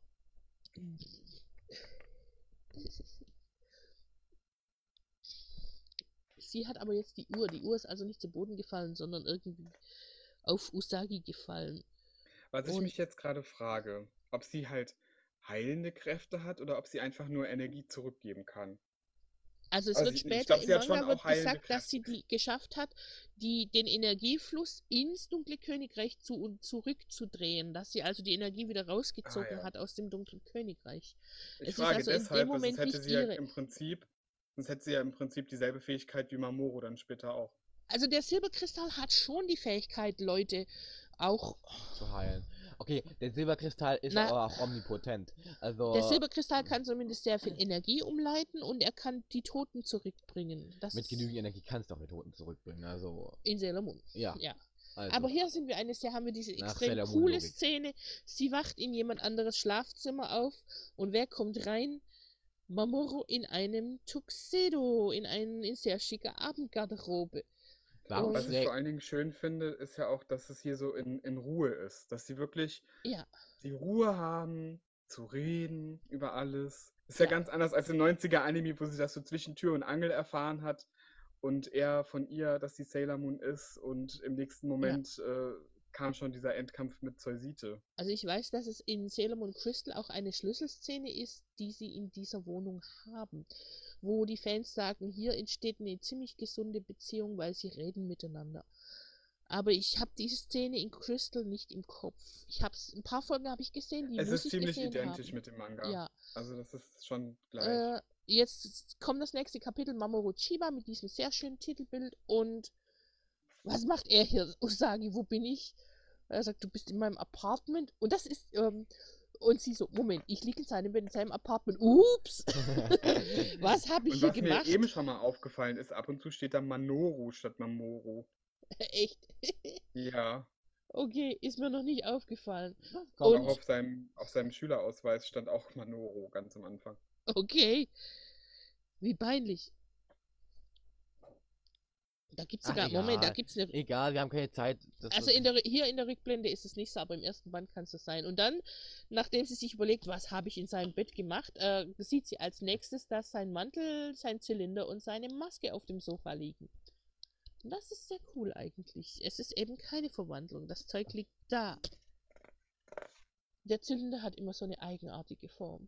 sie hat aber jetzt die Uhr. Die Uhr ist also nicht zu Boden gefallen, sondern irgendwie auf Usagi gefallen. Was ich Und- mich jetzt gerade frage, ob sie halt heilende Kräfte hat oder ob sie einfach nur Energie zurückgeben kann. Also es Also wird ich- ich später glaub, im sie hat schon Manga auch wird heilende gesagt, dass sie Kräfte. die geschafft hat, die, den Energiefluss ins dunkle Königreich zu und zurückzudrehen, dass sie also die Energie wieder rausgezogen Ah, ja. hat aus dem dunklen Königreich. Ich Es ist frage also in dem deshalb, weil Moment sonst hätte nicht sie ja ihre. im Prinzip, sonst hätte sie ja im Prinzip dieselbe Fähigkeit wie Mamoru dann später auch. Also der Silberkristall hat schon die Fähigkeit, Leute auch. Zu heilen. Okay, der Silberkristall ist Na- aber auch omnipotent. Also Der Silberkristall kann zumindest sehr viel Energie umleiten und er kann die Toten zurückbringen. Das mit ist genügend Energie kannst du auch den Toten zurückbringen. Also, in Sailor Moon. ja. Ja. Also, Aber hier sind wir eine sehr, haben wir diese Nach extrem Sailor Moon coole Logik. Szene. Sie wacht in jemand anderes Schlafzimmer auf und wer kommt rein? Mamoru in einem Tuxedo, in einen in sehr schicker Abendgarderobe. warum Was ich trägt- vor allen Dingen schön finde, ist ja auch, dass es hier so in, in Ruhe ist. Dass sie wirklich Ja, die Ruhe haben, zu reden über alles. Ist ja, Ja. ganz anders als im neunziger-Anime, wo sie das so zwischen Tür und Angel erfahren hat. Und er von ihr, dass sie Sailor Moon ist. Und im nächsten Moment äh, kam schon dieser Endkampf mit Zeusite. also ich weiß, dass es in Sailor Moon Crystal auch eine Schlüsselszene ist, die sie in dieser Wohnung haben. Wo die Fans sagen, hier entsteht eine ziemlich gesunde Beziehung, weil sie reden miteinander. Aber ich habe diese Szene in Crystal nicht im Kopf. Ich habe ein paar Folgen habe ich gesehen, die Es muss ist ich ziemlich gesehen identisch haben. mit dem Manga. Ja. Also das ist schon gleich. Äh, jetzt kommt das nächste Kapitel, Mamoru Chiba, mit diesem sehr schönen Titelbild. Und was macht er hier? Usagi, wo bin ich? Er sagt, du bist in meinem Apartment. Und das ist, ähm, und sie so, Moment, ich liege in seinem Bett in seinem Apartment. Ups! Was habe ich Und hier was mir gemacht? eben schon mal aufgefallen ist, ab und zu steht da Manoru statt Mamoru. Echt? Ja, Okay, ist mir noch nicht aufgefallen. und auch Und, auf seinem, auf seinem Schülerausweis stand auch Manoru ganz am Anfang. okay, wie peinlich. Da gibt es Ach, sogar, Moment, da egal. gibt es eine Egal, wir haben keine Zeit. Das Also ist- in der, Rü- hier in der Rückblende ist es nicht so, aber im ersten Band kann es das sein. Und dann, nachdem sie sich überlegt, was habe ich in seinem Bett gemacht, äh, sieht sie als nächstes, dass sein Mantel, sein Zylinder und seine Maske auf dem Sofa liegen. Und das ist sehr cool eigentlich. Es ist eben keine Verwandlung. Das Zeug liegt da. Der Zylinder hat immer so eine eigenartige Form.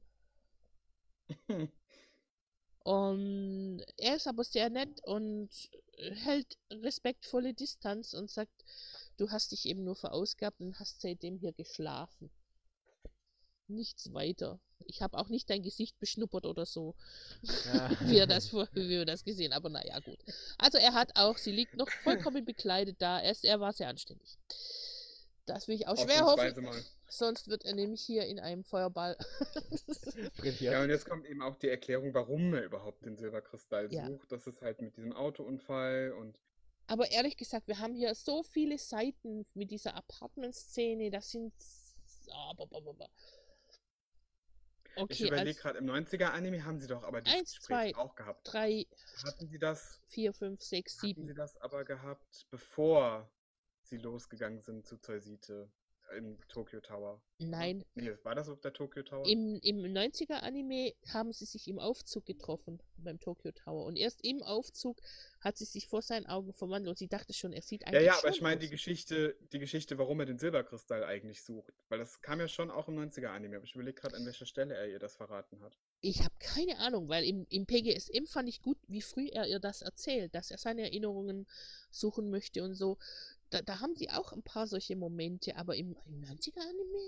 Und er ist aber sehr nett und hält respektvolle Distanz und sagt, du hast dich eben nur verausgabt und hast seitdem hier geschlafen. Nichts weiter. Ich habe auch nicht dein Gesicht beschnuppert oder so, Ja. wie, er das, vor- wie wir das gesehen, aber naja, gut. Also er hat auch, sie liegt noch vollkommen bekleidet da, er, ist, er war sehr anständig. Das will ich auch schwer hoffen, Ausnahmsweise mal. sonst wird er nämlich hier in einem Feuerball. Frittiert. Ja, und jetzt kommt eben auch die Erklärung, warum er überhaupt den Silberkristall Ja. sucht. Das ist halt mit diesem Autounfall und Aber ehrlich gesagt, wir haben hier so viele Seiten mit dieser Apartment-Szene, das sind... Ah, ba, ba, ba, ba. ich Okay, überlege als gerade, im neunziger-Anime haben sie doch aber dieses Eins, Gespräch zwei, auch gehabt. drei, Hatten sie das, vier, fünf, sechs, hatten sieben. sie das aber gehabt, bevor sie losgegangen sind zu Zoisite im Tokyo Tower? oder? Nein, Nee, war das auf der Tokyo Tower? im, im neunziger-Anime haben sie sich im Aufzug getroffen, beim Tokyo Tower. Und erst im Aufzug hat sie sich vor seinen Augen verwandelt und sie dachte schon, er sieht Ja, eigentlich ja, aber schon ich meine die aus. Geschichte, die Geschichte, warum er den Silberkristall eigentlich sucht. Weil das kam ja schon auch im neunziger-Anime. Aber ich überlege gerade, an welcher Stelle er ihr das verraten hat. Ich habe keine Ahnung, weil im, im P G S M fand ich gut, wie früh er ihr das erzählt, dass er seine Erinnerungen suchen möchte und so. Da, da haben sie auch ein paar solche Momente, aber im, im neunziger-Anime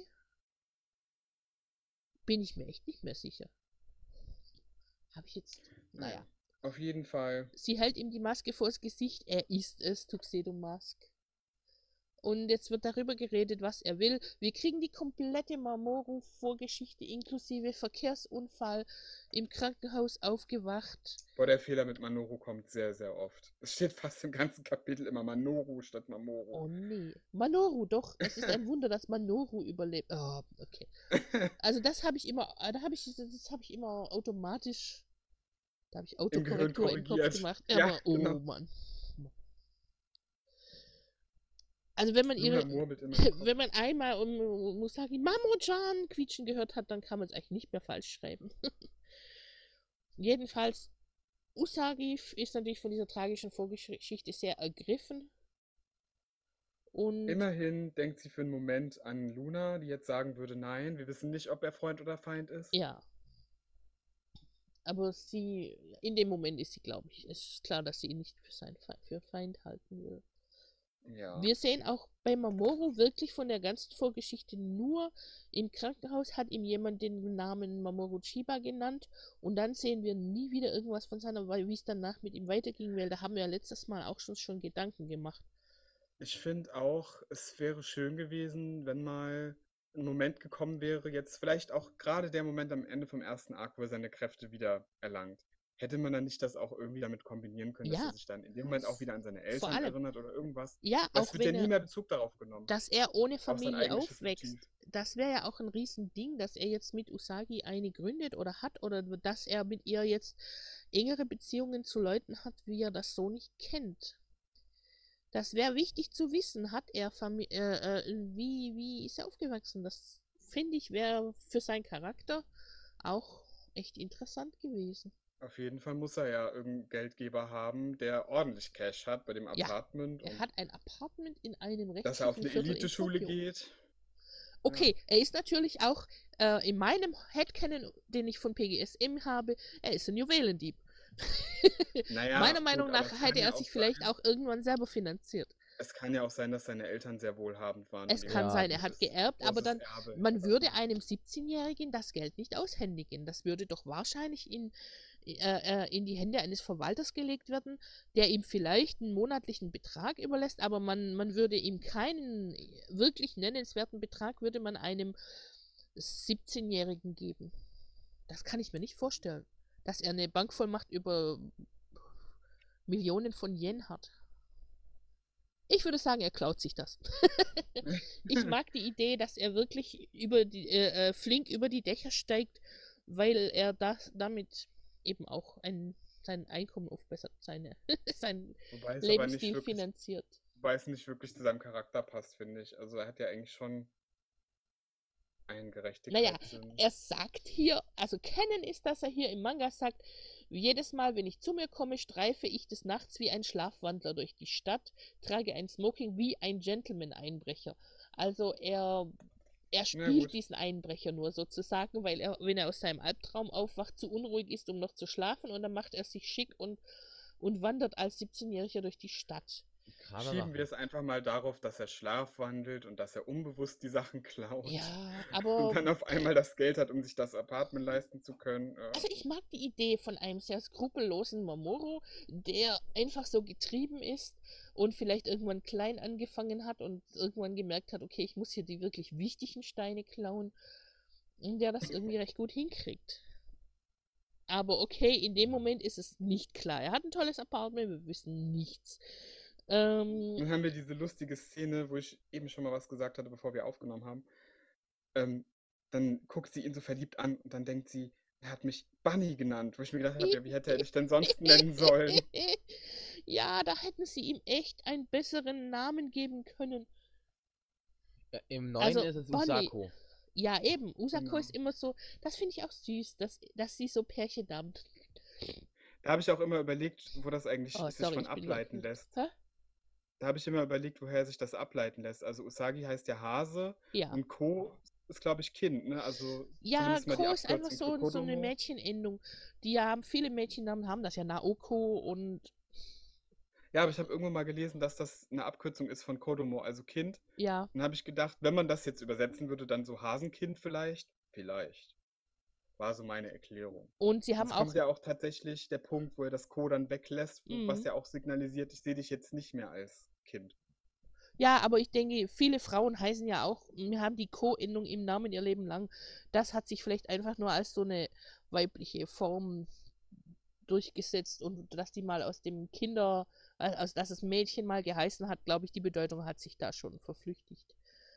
bin ich mir echt nicht mehr sicher. Habe ich jetzt. Naja. Auf jeden Fall. Sie hält ihm die Maske vors Gesicht, er ist es, Tuxedo Mask. Und jetzt wird darüber geredet, was er will. Wir kriegen die komplette Mamoru-Vorgeschichte inklusive Verkehrsunfall, im Krankenhaus aufgewacht. Boah, der Fehler mit Manoru kommt sehr, sehr oft. Es steht fast im ganzen Kapitel immer Manoru statt Mamoru. Oh nee. Manoru, doch. Es ist ein Wunder, dass Manoru überlebt. Oh, okay. Also das habe ich immer, äh, da habe ich, das habe ich immer automatisch, da habe ich Im Gehirn Autokorrektur im Kopf korrigiert. gemacht. Ja, Aber, oh genau. Mann. Also wenn man Luna ihre, murmelt immer im Kopf. wenn man einmal um Musagi Mamo-chan quietschen gehört hat, dann kann man es eigentlich nicht mehr falsch schreiben. Jedenfalls, Usagi f- ist natürlich von dieser tragischen Vorgeschichte sehr ergriffen. Und Immerhin denkt sie für einen Moment an Luna, die jetzt sagen würde, nein, wir wissen nicht, ob er Freund oder Feind ist. ja. Aber sie, in dem Moment ist sie, glaube ich, es ist klar, dass sie ihn nicht für, sein Feind, für Feind halten will. Ja. Wir sehen auch bei Mamoru wirklich von der ganzen Vorgeschichte nur, im Krankenhaus hat ihm jemand den Namen Mamoru Chiba genannt und dann sehen wir nie wieder irgendwas von seiner, weil wie es danach mit ihm weiterging, weil da haben wir ja letztes Mal auch schon, schon Gedanken gemacht. Ich finde auch, es wäre schön gewesen, wenn mal ein Moment gekommen wäre, jetzt vielleicht auch gerade der Moment am Ende vom ersten Arc, wo er seine Kräfte wieder erlangt. Hätte man dann nicht das auch irgendwie damit kombinieren können, dass Ja. er sich dann in dem Moment auch wieder an seine Eltern allem- erinnert oder irgendwas? Ja, Das auch wird ja wenn nie er, mehr Bezug darauf genommen. dass er ohne Auf sein Familie eigentliches aufwächst, Motiv. das wäre ja auch ein Riesending, dass er jetzt mit Usagi eine gründet oder hat oder dass er mit ihr jetzt engere Beziehungen zu Leuten hat, wie er das so nicht kennt. Das wäre wichtig zu wissen, hat er Fami äh, äh, wie, wie ist er aufgewachsen? Das finde ich wäre für seinen Charakter auch echt interessant gewesen. Auf jeden Fall muss er ja irgendeinen Geldgeber haben, der ordentlich Cash hat bei dem Ja, Apartment Er und hat ein Apartment in einem dass er auf rechtschaffenen eine Viertel in Eliteschule Tokio. geht. Okay, er ist natürlich auch äh, in meinem Headcanon, den ich von P G S M habe, er ist ein Juwelendieb. Naja, Meiner gut, Meinung aber nach es kann hätte ja er auch sich vielleicht sein- auch irgendwann selber finanziert. Es kann ja auch sein, dass seine Eltern sehr wohlhabend waren. Es und kann ihm sein, ein er hat großes- geerbt, aber großes dann, Erbe man würde hinterlassen. einem siebzehnjährigen das Geld nicht aushändigen. Das würde doch wahrscheinlich in, äh, äh, in die Hände eines Verwalters gelegt werden, der ihm vielleicht einen monatlichen Betrag überlässt, aber man, man würde ihm keinen wirklich nennenswerten Betrag, würde man einem siebzehnjährigen geben. Das kann ich mir nicht vorstellen, dass er eine Bankvollmacht über Millionen von Yen hat. Ich würde sagen, er klaut sich das. Ich mag die Idee, dass er wirklich über die, äh, äh, flink über die Dächer steigt, weil er das damit eben auch ein, sein Einkommen aufbessert, seine, sein Wobei es aber nicht Lebensstil wirklich, finanziert. wobei es nicht wirklich zu seinem Charakter passt, finde ich. Also er hat ja eigentlich schon einen Naja, Gerechtigkeitssinn. er sagt hier, also Canon ist, dass er hier im Manga sagt, jedes Mal, wenn ich zu mir komme, streife ich des Nachts wie ein Schlafwandler durch die Stadt, trage ein Smoking wie ein Gentleman-Einbrecher. Also er, er Na spielt gut. diesen Einbrecher nur sozusagen, weil er, wenn er aus seinem Albtraum aufwacht, zu unruhig ist, um noch zu schlafen, und dann macht er sich schick und, und wandert als siebzehnjähriger durch die Stadt. Kramer Schieben wir machen. es einfach mal darauf, dass er schlafwandelt und dass er unbewusst die Sachen klaut. Ja, Und aber dann auf einmal das Geld hat, um sich das Apartment leisten zu können. Äh, also ich mag die Idee von einem sehr skrupellosen Mamoru, der einfach so getrieben ist und vielleicht irgendwann klein angefangen hat und irgendwann gemerkt hat, okay, ich muss hier die wirklich wichtigen Steine klauen, und der das irgendwie recht gut hinkriegt. Aber okay, in dem Moment ist es nicht klar. Er hat ein tolles Apartment, wir wissen nichts. Ähm, Dann haben wir diese lustige Szene, wo ich eben schon mal was gesagt hatte, bevor wir aufgenommen haben. Ähm, dann guckt sie ihn so verliebt an und dann denkt sie, er hat mich Bunny genannt. Wo ich mir gedacht habe, ja, wie hätte er dich denn sonst nennen sollen? Ja, da hätten sie ihm echt einen besseren Namen geben können. Äh, Im neuen Also, ist es Bunny. Usako. Ja, eben. Usako Genau. ist immer so, das finde ich auch süß, dass, dass sie so Pärchen haben. Da habe ich auch immer überlegt, wo das eigentlich Oh, sich sorry, von ich bin wieder ableiten wütend. lässt. Hä? Da habe ich immer überlegt, woher sich das ableiten lässt. Also Usagi heißt ja Hase Ja. und Ko ist, glaube ich, Kind, ne? Also Ja, zumindest mal die Ko ist einfach Abkürzung für so, so eine Kodomo. Mädchenendung. Die haben, viele Mädchennamen haben das ja, Naoko und Ja, aber ich habe irgendwo mal gelesen, dass das eine Abkürzung ist von Kodomo, also Kind. ja. Dann habe ich gedacht, wenn man das jetzt übersetzen würde, dann so Hasenkind vielleicht? Vielleicht. War so meine Erklärung. Und sie haben Jetzt auch, kommt ja auch tatsächlich der Punkt, wo er das Ko dann weglässt, was Mhm. ja auch signalisiert, ich sehe dich jetzt nicht mehr als Kind. ja, aber ich denke, viele Frauen heißen ja auch, wir haben die Ko-Endung im Namen ihr Leben lang. Das hat sich vielleicht einfach nur als so eine weibliche Form durchgesetzt, und dass die mal aus dem Kinder, also dass es Mädchen mal geheißen hat, glaube ich, die Bedeutung hat sich da schon verflüchtigt.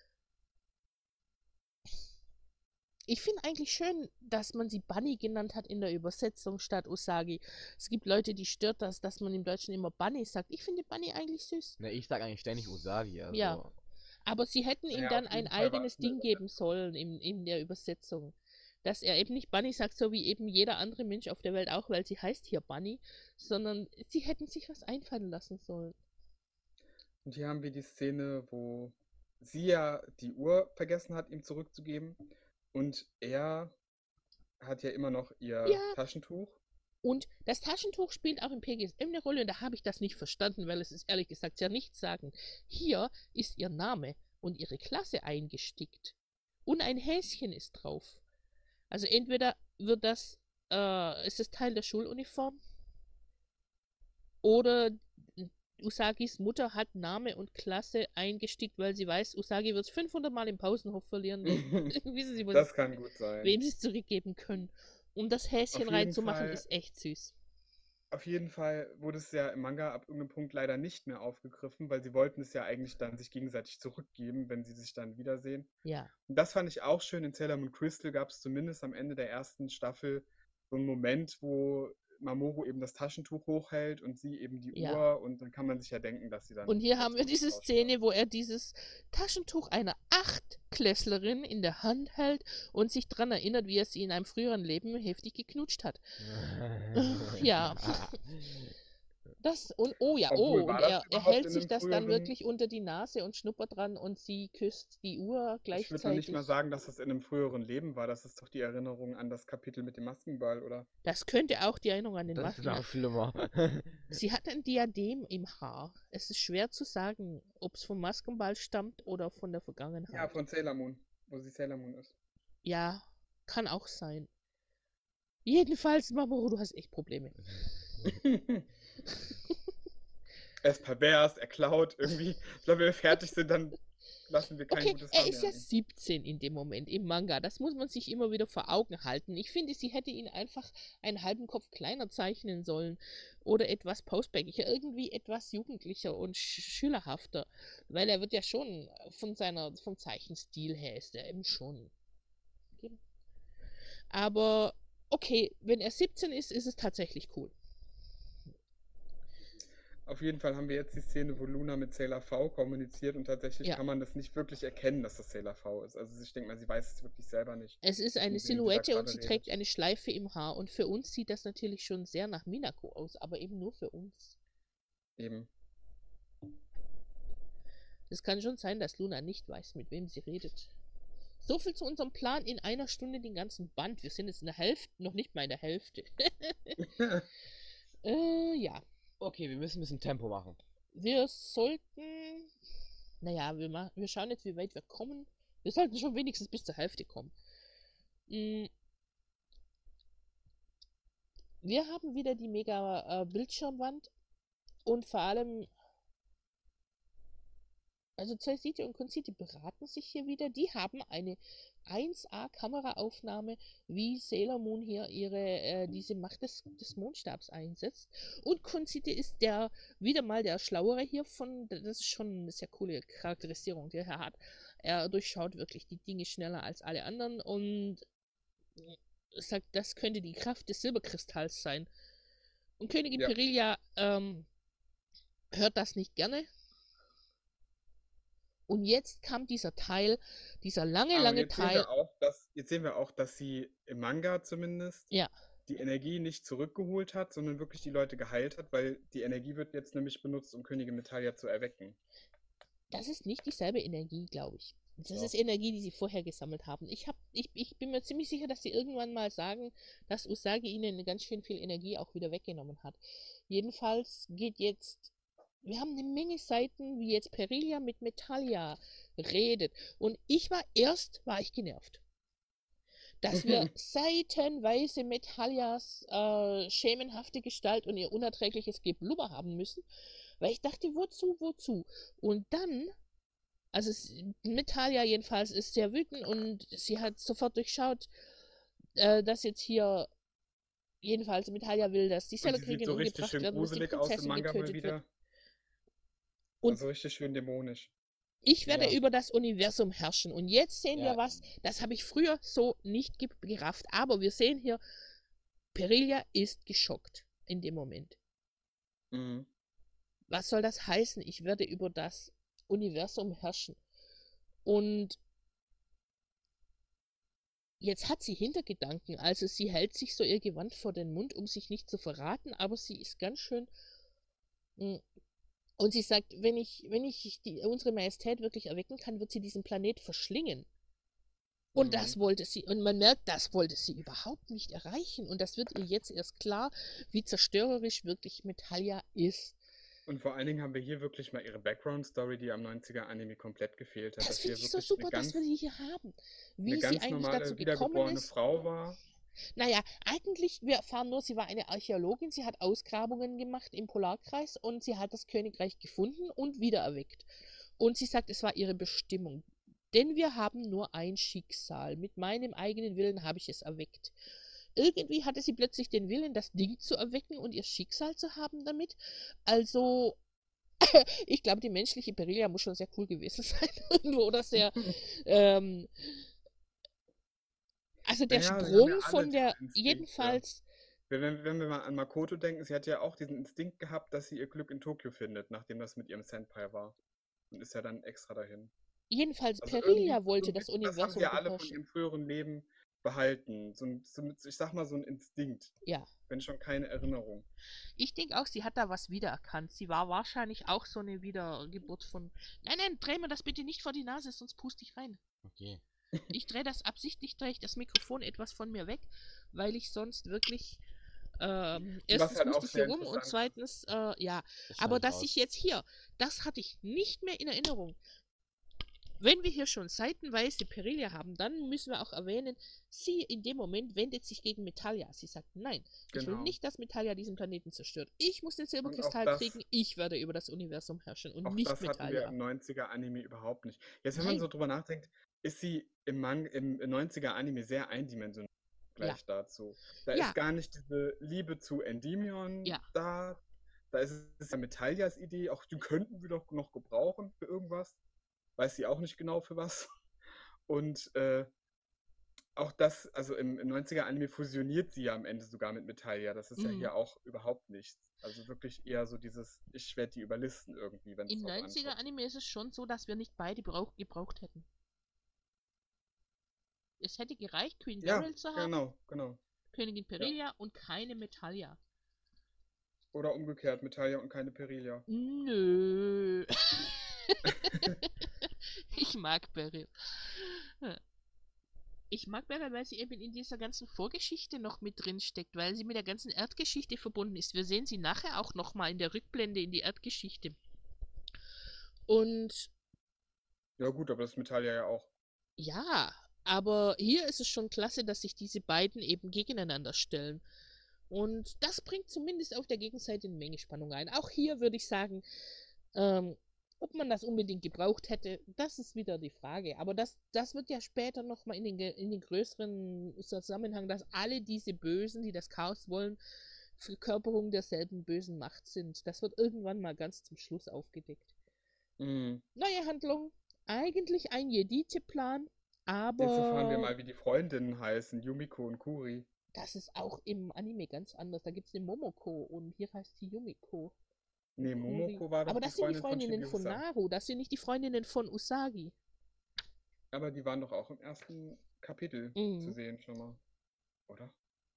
Ich finde eigentlich schön, dass man sie Bunny genannt hat in der Übersetzung statt Usagi. Es gibt Leute, die stört das, dass man im Deutschen immer Bunny sagt. Ich finde Bunny eigentlich süß. Ne, ich sag eigentlich ständig Usagi, also. Ja. Aber sie hätten ihm Naja, dann auf ein jeden Fall war eigenes es eine Ding geben sollen in, in der Übersetzung. Dass er eben nicht Bunny sagt, so wie eben jeder andere Mensch auf der Welt auch, weil sie heißt hier Bunny, sondern sie hätten sich was einfallen lassen sollen. Und hier haben wir die Szene, wo sie ja die Uhr vergessen hat, ihm zurückzugeben. Und er hat ja immer noch ihr Ja. Taschentuch. Und das Taschentuch spielt auch im P G S M eine Rolle, und da habe ich das nicht verstanden, weil es ist ehrlich gesagt sehr nichts sagen. Hier ist ihr Name und ihre Klasse eingestickt. Und ein Häschen ist drauf. Also entweder wird das, äh, ist es Teil der Schuluniform, oder Usagis Mutter hat Name und Klasse eingestickt, weil sie weiß, Usagi wird es fünfhundert Mal im Pausenhof verlieren. Wissen Sie, was Das kann gut sein. wem sie es zurückgeben können. Um das Häschen Auf jeden reinzumachen, Fall- ist echt süß. Auf jeden Fall wurde es ja im Manga ab irgendeinem Punkt leider nicht mehr aufgegriffen, weil sie wollten es ja eigentlich dann sich gegenseitig zurückgeben, wenn sie sich dann wiedersehen. Ja. Und das fand ich auch schön. In Sailor Moon Crystal gab es zumindest am Ende der ersten Staffel so einen Moment, wo Mamoru eben das Taschentuch hochhält und sie eben die Ja. Uhr, und dann kann man sich ja denken, dass sie dann. Und hier haben wir trotzdem diese getauscht Szene, wo er dieses Taschentuch einer Achtklässlerin in der Hand hält und sich daran erinnert, wie er sie in einem früheren Leben heftig geknutscht hat. Ja. Das und oh ja, Obwohl, oh, war und das er, er überhaupt hält in sich einem das dann früheren- wirklich unter die Nase und schnuppert dran, und sie küsst die Uhr Ich würde noch nicht gleichzeitig. mal sagen, dass das in einem früheren Leben war. Das ist doch die Erinnerung an das Kapitel mit dem Maskenball, oder? Das könnte auch die Erinnerung an den Das ist Masken. noch schlimmer. Sie hat ein Diadem im Haar. Es ist schwer zu sagen, ob es vom Maskenball stammt oder von der Vergangenheit. Ja, von Sailor Moon, wo sie Sailor Moon ist. Ja, kann auch sein. Jedenfalls, Mamoru, du hast echt Probleme. Er ist pervers, er klaut irgendwie. Ich glaube, wenn wir fertig sind, dann lassen wir kein Okay, gutes er Haar ist mehr ja an ihm. siebzehn in dem Moment im Manga. Das muss man sich immer wieder vor Augen halten. Ich finde, sie hätte ihn einfach einen halben Kopf kleiner zeichnen sollen. Oder etwas postbackiger. Irgendwie etwas jugendlicher und sch schülerhafter. Weil er wird ja schon von seiner, vom Zeichenstil her ist er eben schon. Aber okay, wenn er siebzehn ist, ist es tatsächlich cool. Auf jeden Fall haben wir jetzt die Szene, wo Luna mit Sailor V kommuniziert und tatsächlich Ja. kann man das nicht wirklich erkennen, dass das Sailor V ist. Also ich denke mal, sie weiß es wirklich selber nicht. Es ist eine mit wem sie da Silhouette und gerade sie redet. trägt eine Schleife im Haar. Und für uns sieht das natürlich schon sehr nach Minako aus, aber eben nur für uns. Eben. Es kann schon sein, dass Luna nicht weiß, mit wem sie redet. So viel zu unserem Plan, in einer Stunde den ganzen Band. Wir sind jetzt in der Hälfte, noch nicht mal in der Hälfte. äh, ja. Okay, wir müssen ein bisschen Tempo machen. Wir sollten... Naja, wir, ma wir schauen jetzt, wie weit wir kommen. Wir sollten schon wenigstens bis zur Hälfte kommen. Mm. Wir haben wieder die mega äh, Bildschirmwand. Und vor allem... Also Zoisite und Concite beraten sich hier wieder. Die haben eine eins A Kameraaufnahme, wie Sailor Moon hier ihre äh, diese Macht des, des Mondstabs einsetzt. Und Concite ist der wieder mal der Schlauere hier von. Das ist schon eine sehr coole Charakterisierung, die er hat. Er durchschaut wirklich die Dinge schneller als alle anderen und sagt, das könnte die Kraft des Silberkristalls sein. Und Königin Ja. Perilia ähm, hört das nicht gerne. Und jetzt kam dieser Teil, dieser lange, Aber lange jetzt sehen Teil. wir auch, dass, jetzt sehen wir auch, dass sie im Manga zumindest Ja, die Energie nicht zurückgeholt hat, sondern wirklich die Leute geheilt hat, weil die Energie wird jetzt nämlich benutzt, um Königin Metalia zu erwecken. das ist nicht dieselbe Energie, glaube ich. Das Doch. ist Energie, die sie vorher gesammelt haben. Ich, hab, ich, ich bin mir ziemlich sicher, dass sie irgendwann mal sagen, dass Usagi ihnen ganz schön viel Energie auch wieder weggenommen hat. Jedenfalls geht jetzt... Wir haben eine Menge Seiten, wie jetzt Perilia mit Metalia redet. Und ich war erst, war ich genervt. Dass wir seitenweise Metalias äh, schemenhafte Gestalt und ihr unerträgliches Geblubber haben müssen. Weil ich dachte, wozu, wozu? Und dann, also es, Metalia jedenfalls ist sehr wütend und sie hat sofort durchschaut, äh, dass jetzt hier, jedenfalls Metalia will, dass die Und sie sieht Sellerkriegin so richtig umgebracht schön werden muss, die gruselig aus im Prinzessin Manga mal getötet wird. wieder. Und Also richtig schön dämonisch. ich werde Ja. über das Universum herrschen. Und jetzt sehen Ja. wir was, das habe ich früher so nicht ge gerafft. Aber wir sehen hier, Perilia ist geschockt in dem Moment. Mhm. Was soll das heißen? Ich werde über das Universum herrschen. Und jetzt hat sie Hintergedanken. Also sie hält sich so ihr Gewand vor den Mund, um sich nicht zu verraten. Aber sie ist ganz schön... mh, Und sie sagt, wenn ich, wenn ich die, unsere Majestät wirklich erwecken kann, wird sie diesen Planet verschlingen. Und Mhm. das wollte sie, und man merkt, das wollte sie überhaupt nicht erreichen. Und das wird ihr jetzt erst klar, wie zerstörerisch wirklich Metalia ist. Und vor allen Dingen haben wir hier wirklich mal ihre Background-Story, die am neunziger-Anime komplett gefehlt hat. Das dass hier finde ich so wirklich super, eine ganz, dass wir die hier haben. eine Wie sie ganz eigentlich normale, dazu gekommen wiedergeborene ist. Frau war. Naja, eigentlich, wir erfahren nur, sie war eine Archäologin, sie hat Ausgrabungen gemacht im Polarkreis und sie hat das Königreich gefunden und wiedererweckt. Und sie sagt, es war ihre Bestimmung. Denn wir haben nur ein Schicksal. Mit meinem eigenen Willen habe ich es erweckt. Irgendwie hatte sie plötzlich den Willen, das Ding zu erwecken und ihr Schicksal zu haben damit. Also, ich glaube, die menschliche Perilia muss schon sehr cool gewesen sein. Irgendwo, oder sehr, ähm, also der Naja, sie haben Sprung ja alle von der, diesen Instinkt, ja. jedenfalls, Wenn, wenn wenn wir mal an Makoto denken, sie hat ja auch diesen Instinkt gehabt, dass sie ihr Glück in Tokio findet, nachdem das mit ihrem Senpai war. Und ist ja dann extra dahin. jedenfalls Also Perilia irgendwie, wollte so das ein bisschen, das haben Universum sie ja alle von beherrschen. ihrem früheren Leben behalten. So ein, so, ein- ich sag mal, so ein Instinkt. Ja. Wenn schon keine Erinnerung. Ich denke auch, sie hat da was wiedererkannt. Sie war wahrscheinlich auch so eine Wiedergeburt von. Nein, nein, dreh mir das bitte nicht vor die Nase, sonst puste ich rein. Okay. Ich drehe das absichtlich, drehe ich das Mikrofon etwas von mir weg, weil ich sonst wirklich. Ähm, erstens halt huste auch ich hier sehr rum und interessant zweitens, äh, ja. Das Aber schneid ich dass raus. ich jetzt hier, das hatte ich nicht mehr in Erinnerung. wenn wir hier schon seitenweise Perilia haben, dann müssen wir auch erwähnen, sie in dem Moment wendet sich gegen Metallia. Sie sagt, nein, ich will Genau. nicht, dass Metallia diesen Planeten zerstört. Ich muss den Und auch Silberkristall das, kriegen, ich werde über das Universum herrschen und auch nicht das hatten wir Metallia. im neunziger-Anime überhaupt nicht. Jetzt, wenn man Nein, so drüber nachdenkt, ist sie im, Man im neunziger-Anime sehr eindimensional im ja, Vergleich dazu. Da ja, ist gar nicht diese Liebe zu Endymion ja. da. Da ist es ja Metallias Idee, auch die könnten wir doch noch gebrauchen für irgendwas. Weiß sie auch nicht genau für was. Und äh, auch das, also im, im neunziger-Anime fusioniert sie ja am Ende sogar mit Metallia. Das ist ja Mhm. hier auch überhaupt nichts. Also wirklich eher so dieses, ich werde die überlisten irgendwie, wenn es Im drauf ankommt. neunziger-Anime ist es schon so, dass wir nicht beide brauch gebraucht hätten. Es hätte gereicht, Queen Ja, Beryl zu haben, genau, genau. Königin Ja. Perilia und keine Metallia. Oder umgekehrt, Metallia und keine Perilia. Nö. Ich mag Beryl. Ich mag Beryl, weil sie eben in dieser ganzen Vorgeschichte noch mit drin steckt, weil sie mit der ganzen Erdgeschichte verbunden ist. Wir sehen sie nachher auch nochmal in der Rückblende in die Erdgeschichte. Und Ja gut, aber das ist Metallia ja auch. ja, aber hier ist es schon klasse, dass sich diese beiden eben gegeneinander stellen. Und das bringt zumindest auf der Gegenseite eine Menge Spannung ein. Auch hier würde ich sagen, ähm, ob man das unbedingt gebraucht hätte, das ist wieder die Frage. Aber das, das wird ja später nochmal in den, in den größeren Zusammenhang, dass alle diese Bösen, die das Chaos wollen, Verkörperung derselben bösen Macht sind. Das wird irgendwann mal ganz zum Schluss aufgedeckt. Mhm. Neue Handlung. Eigentlich ein Jedite-Plan, Jetzt erfahren wir aber mal, wie die Freundinnen heißen, Yumiko und Kuri. das ist auch im Anime ganz anders. Da gibt es den Momoko und hier heißt sie Yumiko. Nee, Kuri. Momoko war doch Aber die das sind die Freundin von Freundinnen von Chibiusa. Naru, das sind nicht die Freundinnen von Usagi. Aber die waren doch auch im ersten Kapitel zu Mhm. sehen schon mal. Oder?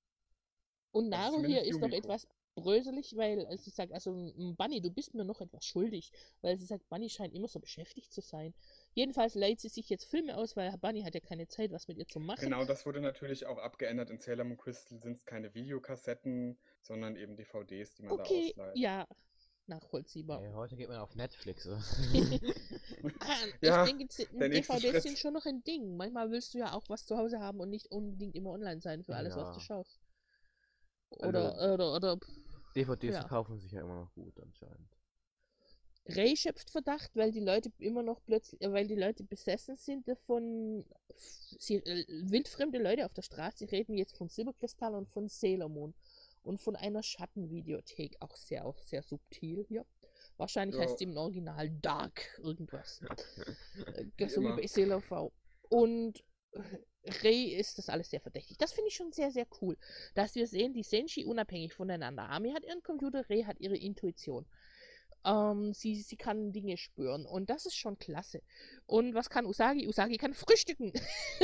Und Also Naru hier zumindest ist noch Yumiko. etwas bröselig, weil äh, sie sagt, also m, Bunny, du bist mir noch etwas schuldig. Weil sie sagt, Bunny scheint immer so beschäftigt zu sein. Jedenfalls leiht sie sich jetzt Filme aus, weil Bunny hat ja keine Zeit, was mit ihr zu machen. Genau, das wurde natürlich auch abgeändert. In Sailor Moon Crystal sind es keine Videokassetten, sondern eben D V Ds, die man da Okay, ausleiht. ja, nachvollziehbar. Ey, heute geht man auf Netflix. So. Ah, Ja, ich denke, Z- der nächste D V Ds sind Schritt. schon noch ein Ding. Manchmal willst du ja auch was zu Hause haben und nicht unbedingt immer online sein für alles, was du Ja. schaust. Oder, Also, oder, oder, D V Ds ja. verkaufen sich ja immer noch gut anscheinend. Ray schöpft Verdacht, weil die Leute immer noch plötzlich, äh, weil die Leute besessen sind davon, sie, äh, wildfremde Leute auf der Straße reden jetzt von Silberkristall und von Sailor Moon und von einer Schattenvideothek, auch sehr, auch sehr subtil hier. Wahrscheinlich Ja. heißt sie im Original Dark irgendwas. Äh, Wie so wie immer. bei Sailor V. Und äh, Ray ist das alles sehr verdächtig. Das finde ich schon sehr, sehr cool, dass wir sehen, die Senshi unabhängig voneinander. Ami hat ihren Computer, Ray hat ihre Intuition. Ähm, sie, sie kann Dinge spüren und das ist schon klasse. Und was kann Usagi? Usagi kann frühstücken.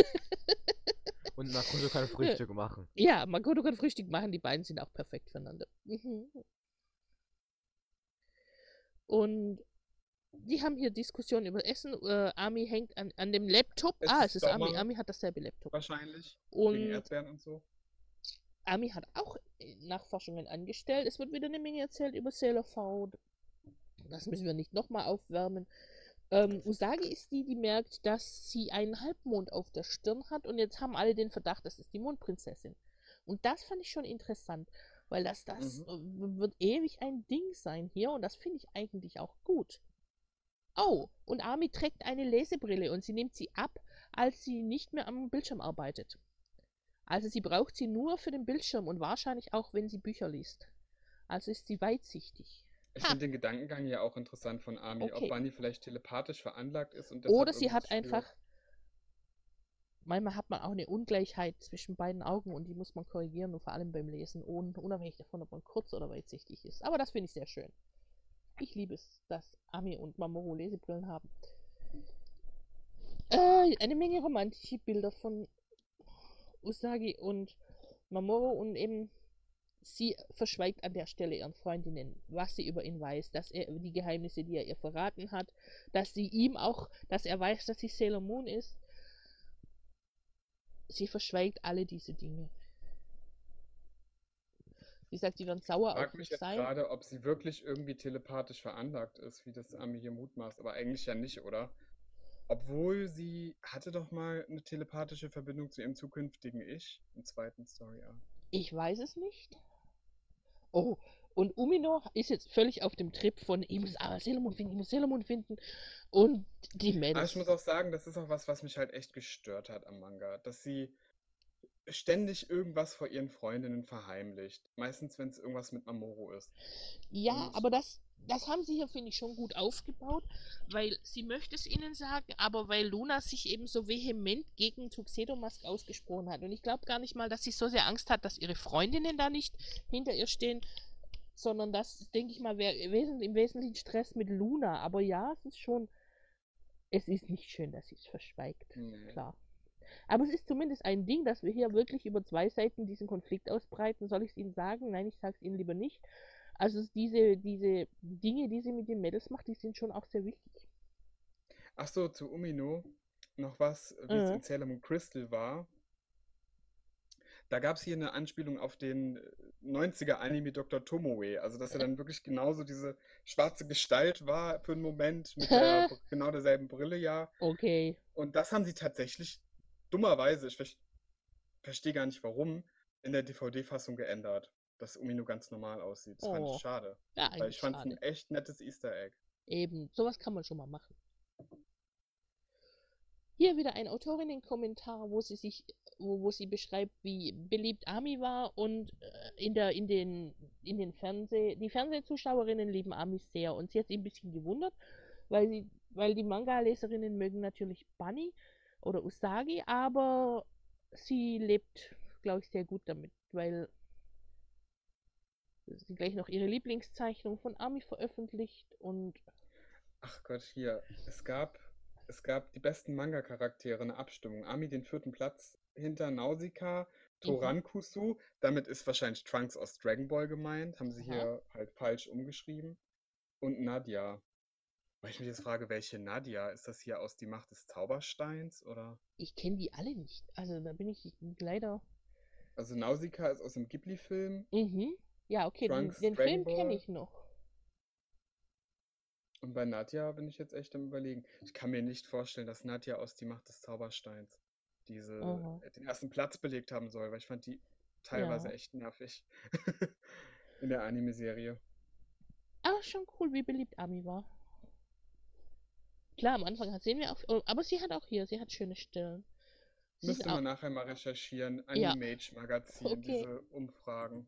Und Makoto kann Frühstück machen. Ja, Makoto kann Frühstück machen, die beiden sind auch perfekt füreinander. Mhm. Und die haben hier Diskussionen über Essen. Äh, Ami hängt an, an dem Laptop. Es ah, ist es ist Ami. Sommer. Ami hat dasselbe Laptop. Wahrscheinlich. Wegen Und Erdbeeren und so. Ami hat auch äh, Nachforschungen angestellt. Es wird wieder eine Menge erzählt über Sailor V. Das müssen wir nicht nochmal aufwärmen. Ähm, Usagi ist die, die merkt, dass sie einen Halbmond auf der Stirn hat und jetzt haben alle den Verdacht, das ist die Mondprinzessin. Und das fand ich schon interessant, weil das, das Mhm. äh, wird ewig ein Ding sein hier und das finde ich eigentlich auch gut. Oh, und Ami trägt eine Lesebrille und sie nimmt sie ab, als sie nicht mehr am Bildschirm arbeitet. Also sie braucht sie nur für den Bildschirm und wahrscheinlich auch, wenn sie Bücher liest. Also ist sie weitsichtig. Ich Ha, finde den Gedankengang ja auch interessant von Ami, ob okay. Bunny vielleicht telepathisch veranlagt ist und deshalb Oder sie hat irgendwas einfach, spürt. manchmal hat man auch eine Ungleichheit zwischen beiden Augen und die muss man korrigieren und vor allem beim Lesen, un- unabhängig davon, ob man kurz oder weitsichtig ist. Aber das finde ich sehr schön. Ich liebe es, dass Ami und Mamoru Lesebrillen haben. Äh, eine Menge romantische Bilder von Usagi und Mamoru und eben sie verschweigt an der Stelle ihren Freundinnen, was sie über ihn weiß, dass er die Geheimnisse, die er ihr verraten hat, dass sie ihm auch, dass er weiß, dass sie Sailor Moon ist. Sie verschweigt alle diese Dinge. Sie sagt, die werden Ich sauer auf frage mich mich jetzt sein. gerade, ob sie wirklich irgendwie telepathisch veranlagt ist, wie das Ami hier mutmaßt. Aber eigentlich ja nicht, oder? Obwohl sie hatte doch mal eine telepathische Verbindung zu ihrem zukünftigen Ich im zweiten Story Arc. Ich weiß es nicht. Oh, und Umino ist jetzt völlig auf dem Trip von, ich muss aber Sailor Moon finden, ich muss Sailor Moon finden. Und die Aber ich Mädels. muss auch sagen, das ist auch was, was mich halt echt gestört hat am Manga, dass sie ständig irgendwas vor ihren Freundinnen verheimlicht. Meistens, wenn es irgendwas mit Mamoru ist. Ja, Und aber das, das haben sie hier, finde ich, schon gut aufgebaut, weil sie möchte es ihnen sagen, aber weil Luna sich eben so vehement gegen Tuxedo Mask ausgesprochen hat. Und ich glaube gar nicht mal, dass sie so sehr Angst hat, dass ihre Freundinnen da nicht hinter ihr stehen, sondern das, denke ich mal, wäre im Wesentlichen Stress mit Luna. Aber ja, es ist schon, es ist nicht schön, dass sie es verschweigt, nee. klar. Aber es ist zumindest ein Ding, dass wir hier wirklich über zwei Seiten diesen Konflikt ausbreiten. Soll ich es Ihnen sagen? Nein, ich sage es Ihnen lieber nicht. Also diese, diese Dinge, die sie mit den Mädels macht, die sind schon auch sehr wichtig. Ach so, zu Umino noch was, wie es Äh. in Sailor Moon Crystal war. Da gab es hier eine Anspielung auf den neunziger-Anime Doktor Tomoe. Also, dass er dann wirklich genauso diese schwarze Gestalt war für einen Moment mit der genau derselben Brille, ja. Okay. Und das haben sie tatsächlich dummerweise, ich ver verstehe gar nicht warum, in der D V D-Fassung geändert, dass Umino ganz normal aussieht. Das fand Oh. ich schade. Ja, Weil eigentlich ich fand es schade. ein echt nettes Easter Egg. Eben, sowas kann man schon mal machen. Hier wieder ein Autorinnenkommentar, wo sie sich, wo, wo sie beschreibt, wie beliebt Ami war und äh, in der, in den, in den Fernseh, die Fernsehzuschauerinnen lieben Ami sehr und sie hat sich ein bisschen gewundert, weil sie, weil die Manga-Leserinnen mögen natürlich Bunny oder Usagi, aber sie lebt, glaube ich, sehr gut damit, weil sie gleich noch ihre Lieblingszeichnung von Ami veröffentlicht und Ach Gott, hier. Es gab, es gab die besten Manga-Charaktere, eine Abstimmung. Ami den vierten Platz hinter Nausicaa, Torankusu. Damit ist wahrscheinlich Trunks aus Dragon Ball gemeint. Haben sie Aha. hier halt falsch umgeschrieben. Und Nadia. Weil ich mich jetzt frage, welche Nadia? Ist das hier aus Die Macht des Zaubersteins? Oder? ich kenne die alle nicht. Also da bin ich leider. Also Nausicaa ist aus dem Ghibli-Film. Mhm. Ja, okay, den, Trunks den Dragon Film kenne Ball. ich noch. Und bei Nadia bin ich jetzt echt am Überlegen. Ich kann mir nicht vorstellen, dass Nadia aus Die Macht des Zaubersteins diese, Aha. den ersten Platz belegt haben soll, weil ich fand die teilweise Ja. echt nervig in der Anime-Serie. Aber schon cool, wie beliebt Ami war. Klar, am Anfang hat sehen wir auch. oh, Aber sie hat auch hier, sie hat schöne Stellen. Sie Müsste sind auch. man nachher mal recherchieren. Ja. Animage-Magazin, Okay. diese Umfragen.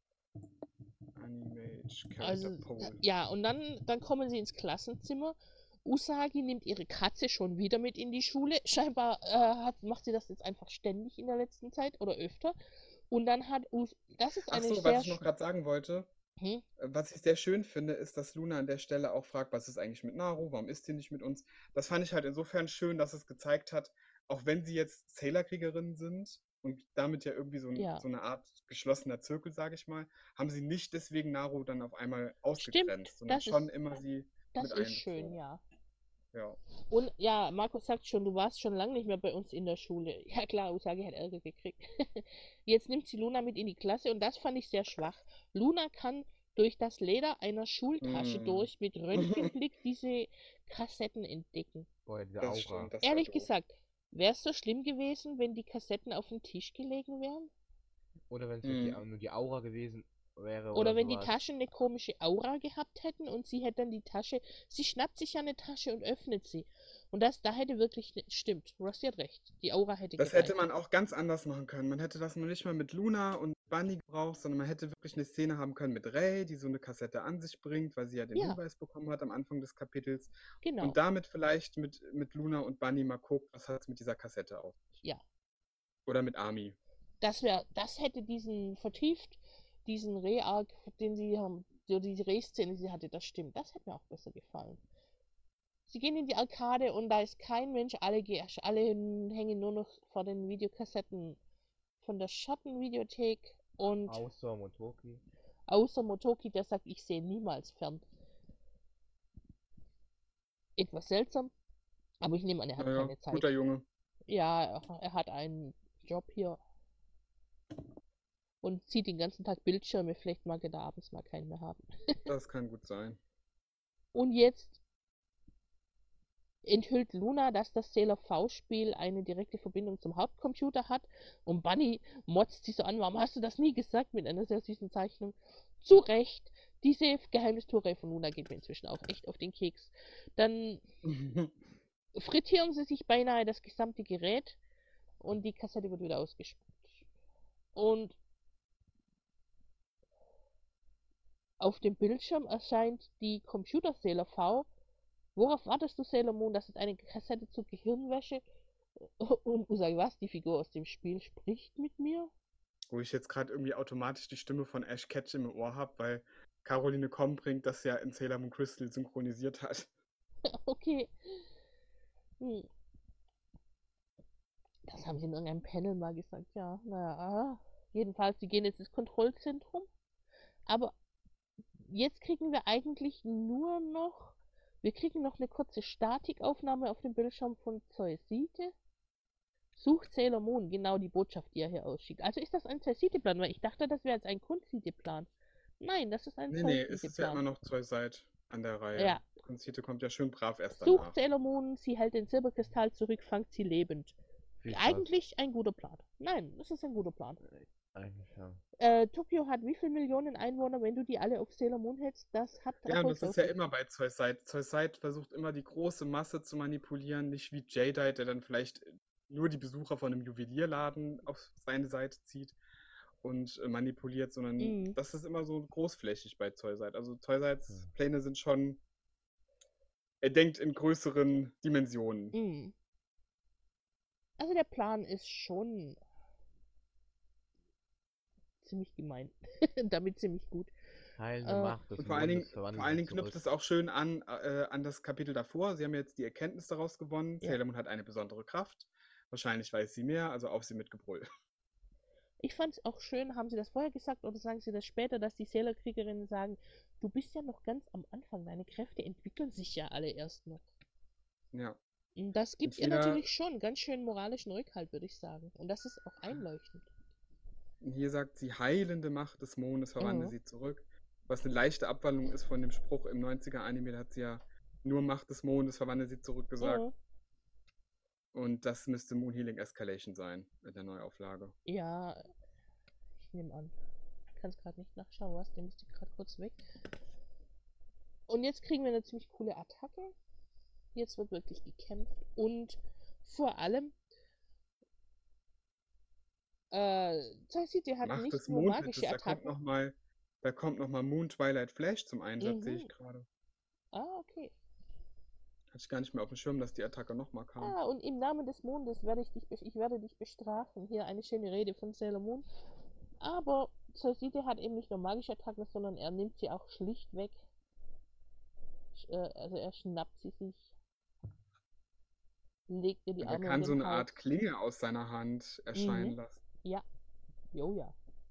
Animage, Character Also, Poll. ja, und dann, dann kommen sie ins Klassenzimmer. Usagi nimmt ihre Katze schon wieder mit in die Schule. Scheinbar äh, hat, macht sie das jetzt einfach ständig in der letzten Zeit oder öfter. Und dann hat Us das ist Ach eine so, sehr was ich noch sch- gerade sagen wollte, hm? äh, was ich sehr schön finde, ist, dass Luna an der Stelle auch fragt, was ist eigentlich mit Naru, warum ist sie nicht mit uns? Das fand ich halt insofern schön, dass es gezeigt hat, auch wenn sie jetzt Sailor-Kriegerinnen sind und damit ja irgendwie so, ein, Ja. so eine Art geschlossener Zirkel, sage ich mal, haben sie nicht deswegen Naru dann auf einmal Stimmt, ausgegrenzt, sondern das schon ist, immer sie das mit ist schön, einbezogen. ja. Ja. Und ja, Markus sagt schon, du warst schon lange nicht mehr bei uns in der Schule. Ja klar, Usagi hat Ärger gekriegt. Jetzt nimmt sie Luna mit in die Klasse und das fand ich sehr schwach. Luna kann durch das Leder einer Schultasche Mm. durch mit Röntgenblick diese Kassetten entdecken. Boah, diese Das Aura. stimmt, das war Ehrlich doof. gesagt, wäre es so schlimm gewesen, wenn die Kassetten auf den Tisch gelegen wären? Oder wenn es Mm. wirklich nur die Aura gewesen wäre Oder oder wenn die sowas. Taschen eine komische Aura gehabt hätten und sie hätte dann die Tasche, sie schnappt sich ja eine Tasche und öffnet sie. Und das, da hätte wirklich, stimmt, Rossi hat recht, die Aura hätte Das gereicht. hätte man auch ganz anders machen können. Man hätte das noch nicht mal mit Luna und Bunny gebraucht, sondern man hätte wirklich eine Szene haben können mit Rey, die so eine Kassette an sich bringt, weil sie ja den Ja. Hinweis bekommen hat am Anfang des Kapitels. Genau, Und damit vielleicht mit, mit Luna und Bunny mal guckt, was hat es mit dieser Kassette auf sich. ja. Oder mit Ami. Das wäre, das hätte diesen vertieft, diesen Re-Arc, den sie haben, so diese Re-Szene, die sie hatte, das stimmt. Das hätte mir auch besser gefallen. Sie gehen in die Arkade und da ist kein Mensch, alle, ge- alle hängen nur noch vor den Videokassetten von der Schattenvideothek und Außer Motoki. außer Motoki, der sagt, ich sehe niemals fern. Etwas seltsam, aber ich nehme an, er hat Naja, keine Zeit. guter Junge. Ja, er, er hat einen Job hier und sieht den ganzen Tag Bildschirme, vielleicht mag er da abends mal keinen mehr haben. Das kann gut sein. Und jetzt enthüllt Luna, dass das Sailor V-Spiel eine direkte Verbindung zum Hauptcomputer hat. Und Bunny motzt sie so an, warum hast du das nie gesagt, mit einer sehr süßen Zeichnung. Zu Recht, diese Geheimnistuerei von Luna geht mir inzwischen auch echt auf den Keks. Dann frittieren sie sich beinahe das gesamte Gerät und die Kassette wird wieder ausgespuckt. Und auf dem Bildschirm erscheint die Computer Sailor V. Worauf wartest du, Sailor Moon? Das ist eine Kassette zur Gehirnwäsche. Und Usagi, was? Die Figur aus dem Spiel spricht mit mir? Wo ich jetzt gerade irgendwie automatisch die Stimme von Ash Ketchum im Ohr habe, weil Caroline Compring das ja in Sailor Moon Crystal synchronisiert hat. Okay. Hm. Das haben sie in irgendeinem Panel mal gesagt, ja. Naja, jedenfalls, sie gehen jetzt ins Kontrollzentrum. Aber jetzt kriegen wir eigentlich nur noch... Wir kriegen noch eine kurze Statikaufnahme auf dem Bildschirm von Zoisite. Sucht Sailor Moon, genau die Botschaft, die er hier ausschickt. Also ist das ein Zoisite-Plan, weil ich dachte, das wäre jetzt ein Kunzite-Plan. Nein, das ist ein Nee, nee, es ist ja immer Zoisite-Plan. noch Zoisite an der Reihe. Ja. Kunzite kommt ja schön brav erst Sucht danach. Sailor Moon, sie hält den Silberkristall zurück, fangt sie lebend. Viel Spaß. Eigentlich ein guter Plan. Nein, das ist ein guter Plan. Eigentlich ja. Äh, Tokio hat wie viele Millionen Einwohner, wenn du die alle auf Sailor Moon hältst? Das hat Ja, und das ist ja Draco's immer bei Zoisite. Zoisite versucht immer die große Masse zu manipulieren, nicht wie Jadeite, der dann vielleicht nur die Besucher von einem Juwelierladen auf seine Seite zieht und äh, manipuliert, sondern Mhm. das ist immer so großflächig bei Zoisite. Also Zoisites Mhm. Pläne sind schon, er denkt in größeren Dimensionen. Mhm. Also der Plan ist schon ziemlich gemein. Damit ziemlich gut. Heilende Äh, Macht des Und vor allen Dingen, Mondes verwandeln vor allen sich Dingen knüpft zurück. es auch schön an, äh, an das Kapitel davor. Sie haben jetzt die Erkenntnis daraus gewonnen. Ja. Sailor Moon hat eine besondere Kraft. Wahrscheinlich weiß sie mehr, also auf sie mit Gebrüll. Ich fand es auch schön, haben sie das vorher gesagt oder sagen sie das später, dass die Sailor-Kriegerinnen sagen, du bist ja noch ganz am Anfang, deine Kräfte entwickeln sich ja alle erst noch. Ja. Und das gibt ihr jeder- natürlich schon ganz schön moralischen Rückhalt, würde ich sagen. Und das ist auch einleuchtend. Und hier sagt sie, heilende Macht des Mondes verwandle Mhm. sie zurück. Was eine leichte Abwandlung ist von dem Spruch im neunziger-Anime, da hat sie ja nur Macht des Mondes verwandle sie zurück gesagt. Mhm. Und das müsste Moon Healing Escalation sein in der Neuauflage. Ja, ich nehme an. Ich kann es gerade nicht nachschauen, was, der müsste gerade kurz weg. Und jetzt kriegen wir eine ziemlich coole Attacke. Jetzt wird wirklich gekämpft. Und vor allem, äh, Zoisite hat Macht nicht des nur Mondliches, magische da kommt Attacken. nochmal, da kommt noch mal Moon Twilight Flash zum Einsatz, sehe ich Mhm. gerade. Ah, okay. Hatte ich gar nicht mehr auf dem Schirm, dass die Attacke nochmal kam. Ah, und im Namen des Mondes werde ich dich, bes- ich werde dich bestrafen. Hier eine schöne Rede von Sailor Moon. Aber Zoisite hat eben nicht nur magische Attacken, sondern er nimmt sie auch schlichtweg. Sch- äh, Also er schnappt sie sich, legt ihr die Und er Arme um kann so den eine Hals. Art Klinge aus seiner Hand erscheinen Mhm. lassen. Ja, jo ja.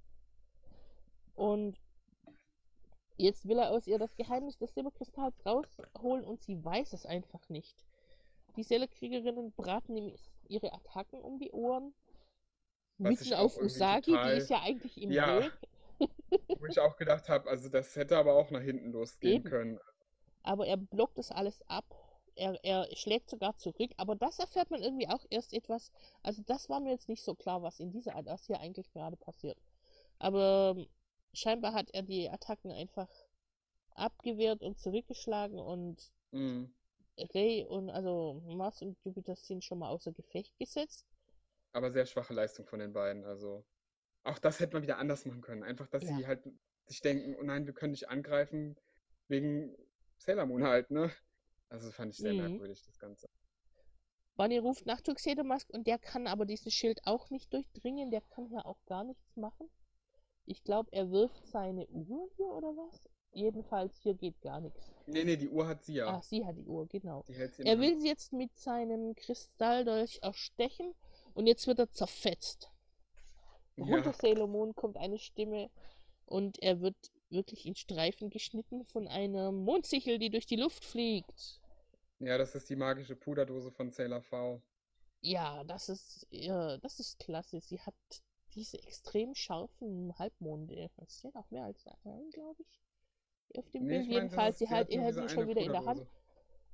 Und jetzt will er aus ihr das Geheimnis des Silberkristalls rausholen und sie weiß es einfach nicht. Die Sailor-Kriegerinnen braten ihm ihre Attacken um die Ohren. Was Mitten ich auch auf irgendwie Usagi, total- die ist ja eigentlich im Ja. Weg. Wo ich auch gedacht habe, also das hätte aber auch nach hinten losgehen Eben. können. Aber er blockt das alles ab. Er, er schlägt sogar zurück. Aber das erfährt man irgendwie auch erst etwas. Also das war mir jetzt nicht so klar, was in dieser Art, was hier eigentlich gerade passiert. Aber ähm, scheinbar hat er die Attacken einfach abgewehrt und zurückgeschlagen und Mhm. Rei und also Mars und Jupiter sind schon mal außer Gefecht gesetzt. Aber sehr schwache Leistung von den beiden. Also auch das hätte man wieder anders machen können. Einfach, dass Ja. sie halt sich denken, oh nein, wir können nicht angreifen wegen Sailor Moon halt, ne? Also das fand ich sehr Mhm. merkwürdig, das Ganze. Bonnie ruft nach Tuxedo Mask und der kann aber diesen Schild auch nicht durchdringen. Der kann hier auch gar nichts machen. Ich glaube, er wirft seine Uhr hier oder was? Jedenfalls, hier geht gar nichts. Nee, nee, die Uhr hat sie ja. Ach, sie hat die Uhr, genau. Die hält sie in Er der will Hand. sie jetzt mit seinem Kristalldolch erstechen und jetzt wird er zerfetzt. Runter Ja, Sailor Moon kommt eine Stimme und er wird wirklich in Streifen geschnitten von einer Mondsichel, die durch die Luft fliegt. ja, das ist die magische Puderdose von Sailor V. Ja, das ist, ja, das ist klasse. Sie hat diese extrem scharfen Halbmonde. Das sind auch mehr als ein, glaube ich. Auf dem Nee, Bild ich meine, das jedenfalls. ist, Sie die halt, hat nur er hat diese sie schon eine wieder in der Hand. Puderdose.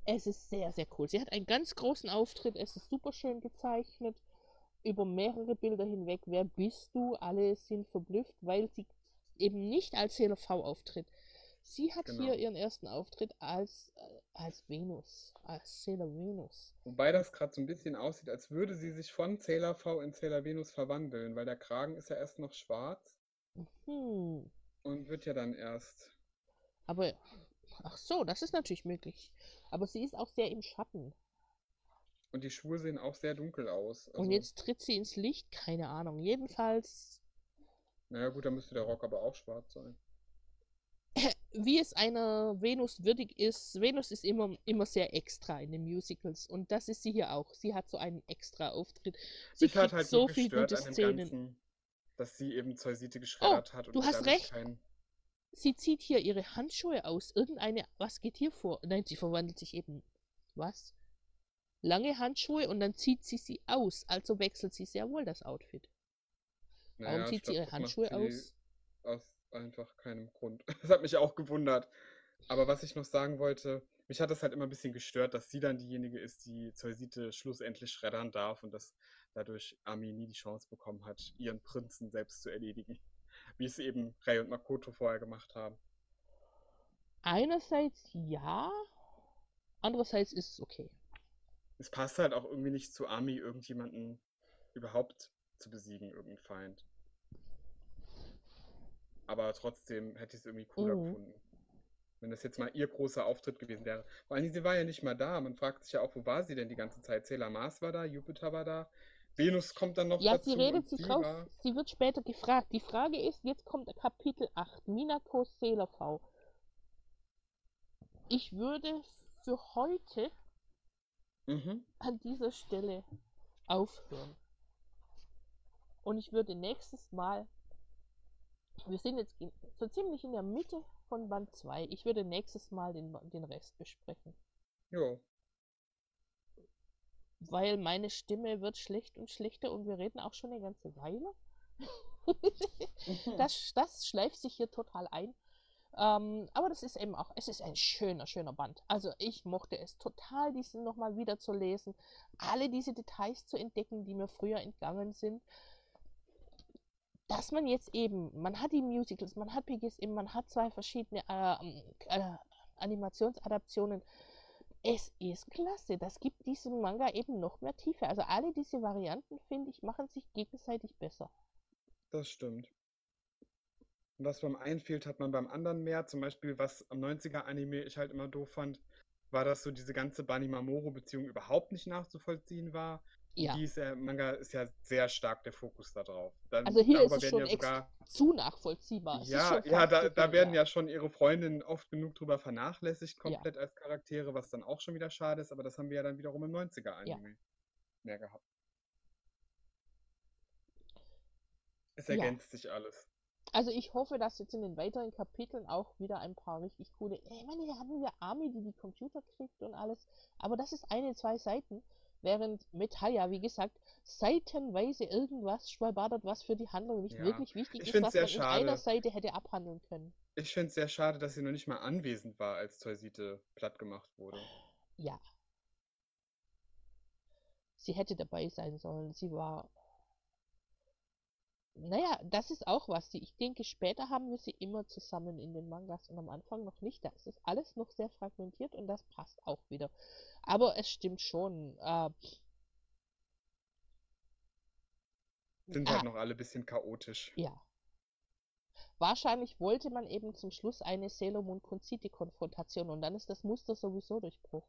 Es ist sehr, sehr cool. Sie hat einen ganz großen Auftritt, es ist super schön gezeichnet, über mehrere Bilder hinweg. Wer bist du? Alle sind verblüfft, weil sie eben nicht als Sailor V auftritt. Sie hat Genau. hier ihren ersten Auftritt als, äh, als Venus, als Sailor Venus. Wobei das gerade so ein bisschen aussieht, als würde sie sich von Sailor V in Sailor Venus verwandeln, weil der Kragen ist ja erst noch schwarz Hm, und wird ja dann erst. aber, ach so, das ist natürlich möglich. Aber sie ist auch sehr im Schatten. Und die Schuhe sehen auch sehr dunkel aus. Und Also, jetzt tritt sie ins Licht, keine Ahnung. Jedenfalls, naja gut, dann müsste der Rock aber auch schwarz sein. wie es einer Venus würdig ist, Venus ist immer, immer sehr extra in den Musicals. Und das ist sie hier auch. Sie hat so einen extra Auftritt. Sie Mich hat kriegt halt so nur viel gestört gute an dem Szenen. Ganzen, dass sie eben Zoisite Oh, geschreddert hat und du wir hast dadurch recht. kein. Sie zieht hier ihre Handschuhe aus. Irgendeine, was geht hier vor? Nein, sie verwandelt sich eben. Was? Lange Handschuhe und dann zieht sie sie aus. Also wechselt sie sehr wohl das Outfit. Warum Naja, ich zieht sie glaube, ihre das macht Handschuhe sie aus? aus einfach keinem Grund. Das hat mich auch gewundert. Aber was ich noch sagen wollte, mich hat das halt immer ein bisschen gestört, dass sie dann diejenige ist, die Zoisite schlussendlich schreddern darf und dass dadurch Ami nie die Chance bekommen hat, ihren Prinzen selbst zu erledigen. Wie es eben Rei und Makoto vorher gemacht haben. Einerseits ja, andererseits ist es okay. Es passt halt auch irgendwie nicht zu Ami, irgendjemanden überhaupt zu besiegen, irgendeinen Feind. Aber trotzdem hätte ich es irgendwie cooler Mhm. gefunden. Wenn das jetzt mal ihr großer Auftritt gewesen wäre. Vor allem, sie war ja nicht mal da. Man fragt sich ja auch, wo war sie denn die ganze Zeit? Sailor Mars war da, Jupiter war da, Venus kommt dann noch Ja, dazu sie redet und sich sie raus. war. Sie wird später gefragt. Die Frage ist, jetzt kommt Kapitel acht, Minako Sailor V. Ich würde für heute Mhm. an dieser Stelle aufhören. Und ich würde nächstes Mal, wir sind jetzt in, so ziemlich in der Mitte von Band zwei, ich würde nächstes Mal den, den Rest besprechen. Jo. Weil meine Stimme wird schlecht und schlechter und wir reden auch schon eine ganze Weile. das, das schleift sich hier total ein. Ähm, aber das ist eben auch, es ist ein schöner, schöner Band. Also ich mochte es total, diesen nochmal wieder zu lesen, alle diese Details zu entdecken, die mir früher entgangen sind. Dass man jetzt eben, man hat die Musicals, man hat P G S M, man hat zwei verschiedene äh, äh, Animationsadaptionen. Es ist klasse. Das gibt diesem Manga eben noch mehr Tiefe. Also alle diese Varianten, finde ich, machen sich gegenseitig besser. Das stimmt. Und was beim einen fehlt, hat man beim anderen mehr. Zum Beispiel, was am neunziger-Anime ich halt immer doof fand, war, dass so diese ganze Bani-Mamoru-Beziehung überhaupt nicht nachzuvollziehen war. Ja. Die ist ja, Manga ist ja sehr stark der Fokus da drauf. Dann, Also hier ist darüber es werden schon ja sogar, zu nachvollziehbar. Es ist ja, schon ja, fast da, zu da viel, werden ja. ja schon ihre Freundinnen oft genug drüber vernachlässigt, Ja. komplett als Charaktere, was dann auch schon wieder schade ist, aber das haben wir ja dann wiederum im neunziger-Anime mehr gehabt. Es Ja. ergänzt sich alles. Also ich hoffe, dass jetzt in den weiteren Kapiteln auch wieder ein paar richtig coole... Ich meine, hier hatten wir Ami, die die Computer kriegt und alles. Aber das ist eine, zwei Seiten. Während Metaya, wie gesagt, seitenweise irgendwas schwalbadert, was für die Handlung nicht Ja. wirklich wichtig Ich ist, find's was sehr man in einer schade. Seite hätte abhandeln können. Ich finde es sehr schade, dass sie noch nicht mal anwesend war, als Zoisite platt gemacht wurde. Ja. Sie hätte dabei sein sollen. Sie war... Naja, das ist auch was. Ich denke, später haben wir sie immer zusammen in den Mangas und am Anfang noch nicht. Da ist es alles noch sehr fragmentiert und das passt auch wieder. Aber es stimmt schon. Äh, Sind ah, halt noch alle ein bisschen chaotisch. ja. Wahrscheinlich wollte man eben zum Schluss eine Sailor Moon Concite-Konfrontation und dann ist das Muster sowieso durchbrochen.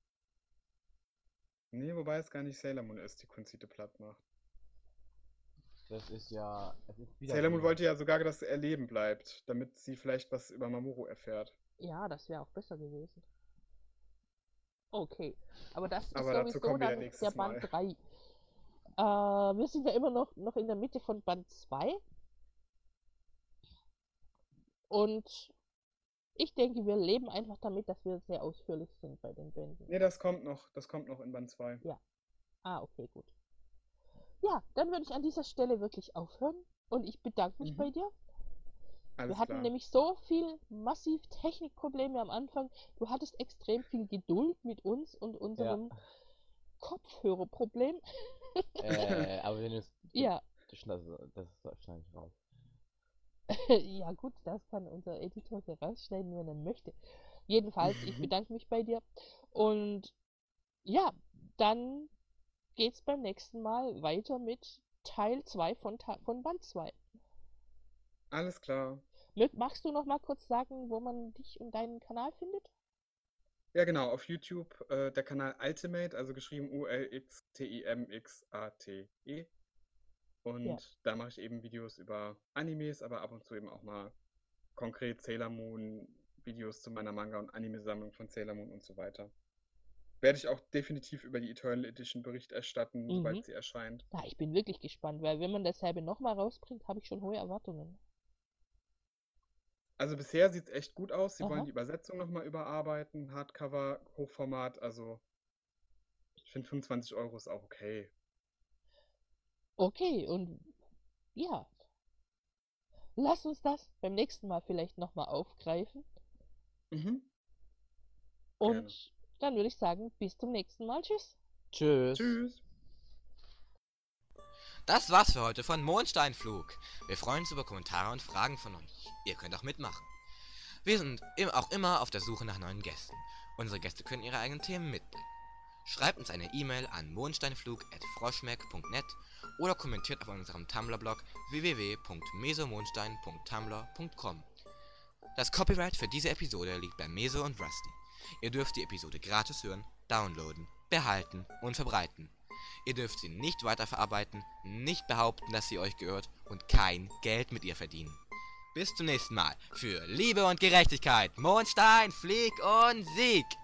Nee, wobei es gar nicht Sailor Moon ist, die Concite platt macht. Das ist ja. Es ist wieder Sailor Moon so. wollte ja sogar, dass er leben bleibt, damit sie vielleicht was über Mamoru erfährt. Ja, das wäre auch besser gewesen. Okay, aber das ist Aber dazu sowieso kommen wir ja dann nächstes der Band Mal. drei. Äh, wir sind ja immer noch, noch in der Mitte von Band zwei. Und ich denke, wir leben einfach damit, dass wir sehr ausführlich sind bei den Bänden. Nee, das kommt noch. Das kommt noch in Band zwei. Ah, okay, gut. Ja, dann würde ich an dieser Stelle wirklich aufhören. Und ich bedanke mich Mhm. bei dir. Alles Wir hatten klar. nämlich so viel massiv Technikprobleme am Anfang. Du hattest extrem viel Geduld mit uns und unserem Kopfhörerproblem. Äh, aber den ist. Ja, Das, das, das ist wahrscheinlich raus. ja gut, das kann unser Editor hier rausschneiden, wenn er möchte. Jedenfalls, ich bedanke mich bei dir. Und ja, dann geht's beim nächsten Mal weiter mit Teil zwei von, Ta- von Band zwei. Alles klar. Mö- Magst du noch mal kurz sagen, wo man dich und deinen Kanal findet? Ja, genau, auf YouTube äh, der Kanal Ultimate, also geschrieben U L X T I M X A T E. Und Ja. da mache ich eben Videos über Animes, aber ab und zu eben auch mal konkret Sailor Moon, Videos zu meiner Manga- und Anime-Sammlung von Sailor Moon und so weiter. Werde ich auch definitiv über die Eternal Edition Bericht erstatten, Mhm. sobald sie erscheint. Ja, ich bin wirklich gespannt, weil wenn man dasselbe nochmal rausbringt, habe ich schon hohe Erwartungen. Also bisher sieht es echt gut aus. Sie Aha. wollen die Übersetzung nochmal überarbeiten, Hardcover, Hochformat, also ich finde fünfundzwanzig Euro ist auch okay. Okay, und ja, lass uns das beim nächsten Mal vielleicht nochmal aufgreifen. Mhm. Und Gerne. dann würde ich sagen, bis zum nächsten Mal. Tschüss. Tschüss. Tschüss. Das war's für heute von Mondsteinflug. Wir freuen uns über Kommentare und Fragen von euch. Ihr könnt auch mitmachen. Wir sind im- auch immer auf der Suche nach neuen Gästen. Unsere Gäste können ihre eigenen Themen mitbringen. Schreibt uns eine E-Mail an mondsteinflug at froschmeck punkt net oder kommentiert auf unserem Tumblr-Blog w w w punkt mesomondstein punkt tumblr punkt com. Das Copyright für diese Episode liegt bei Meso und Rusty. Ihr dürft die Episode gratis hören, downloaden, behalten und verbreiten. Ihr dürft sie nicht weiterverarbeiten, nicht behaupten, dass sie euch gehört und kein Geld mit ihr verdienen. Bis zum nächsten Mal. Für Liebe und Gerechtigkeit, Mondstein, Flieg und Sieg!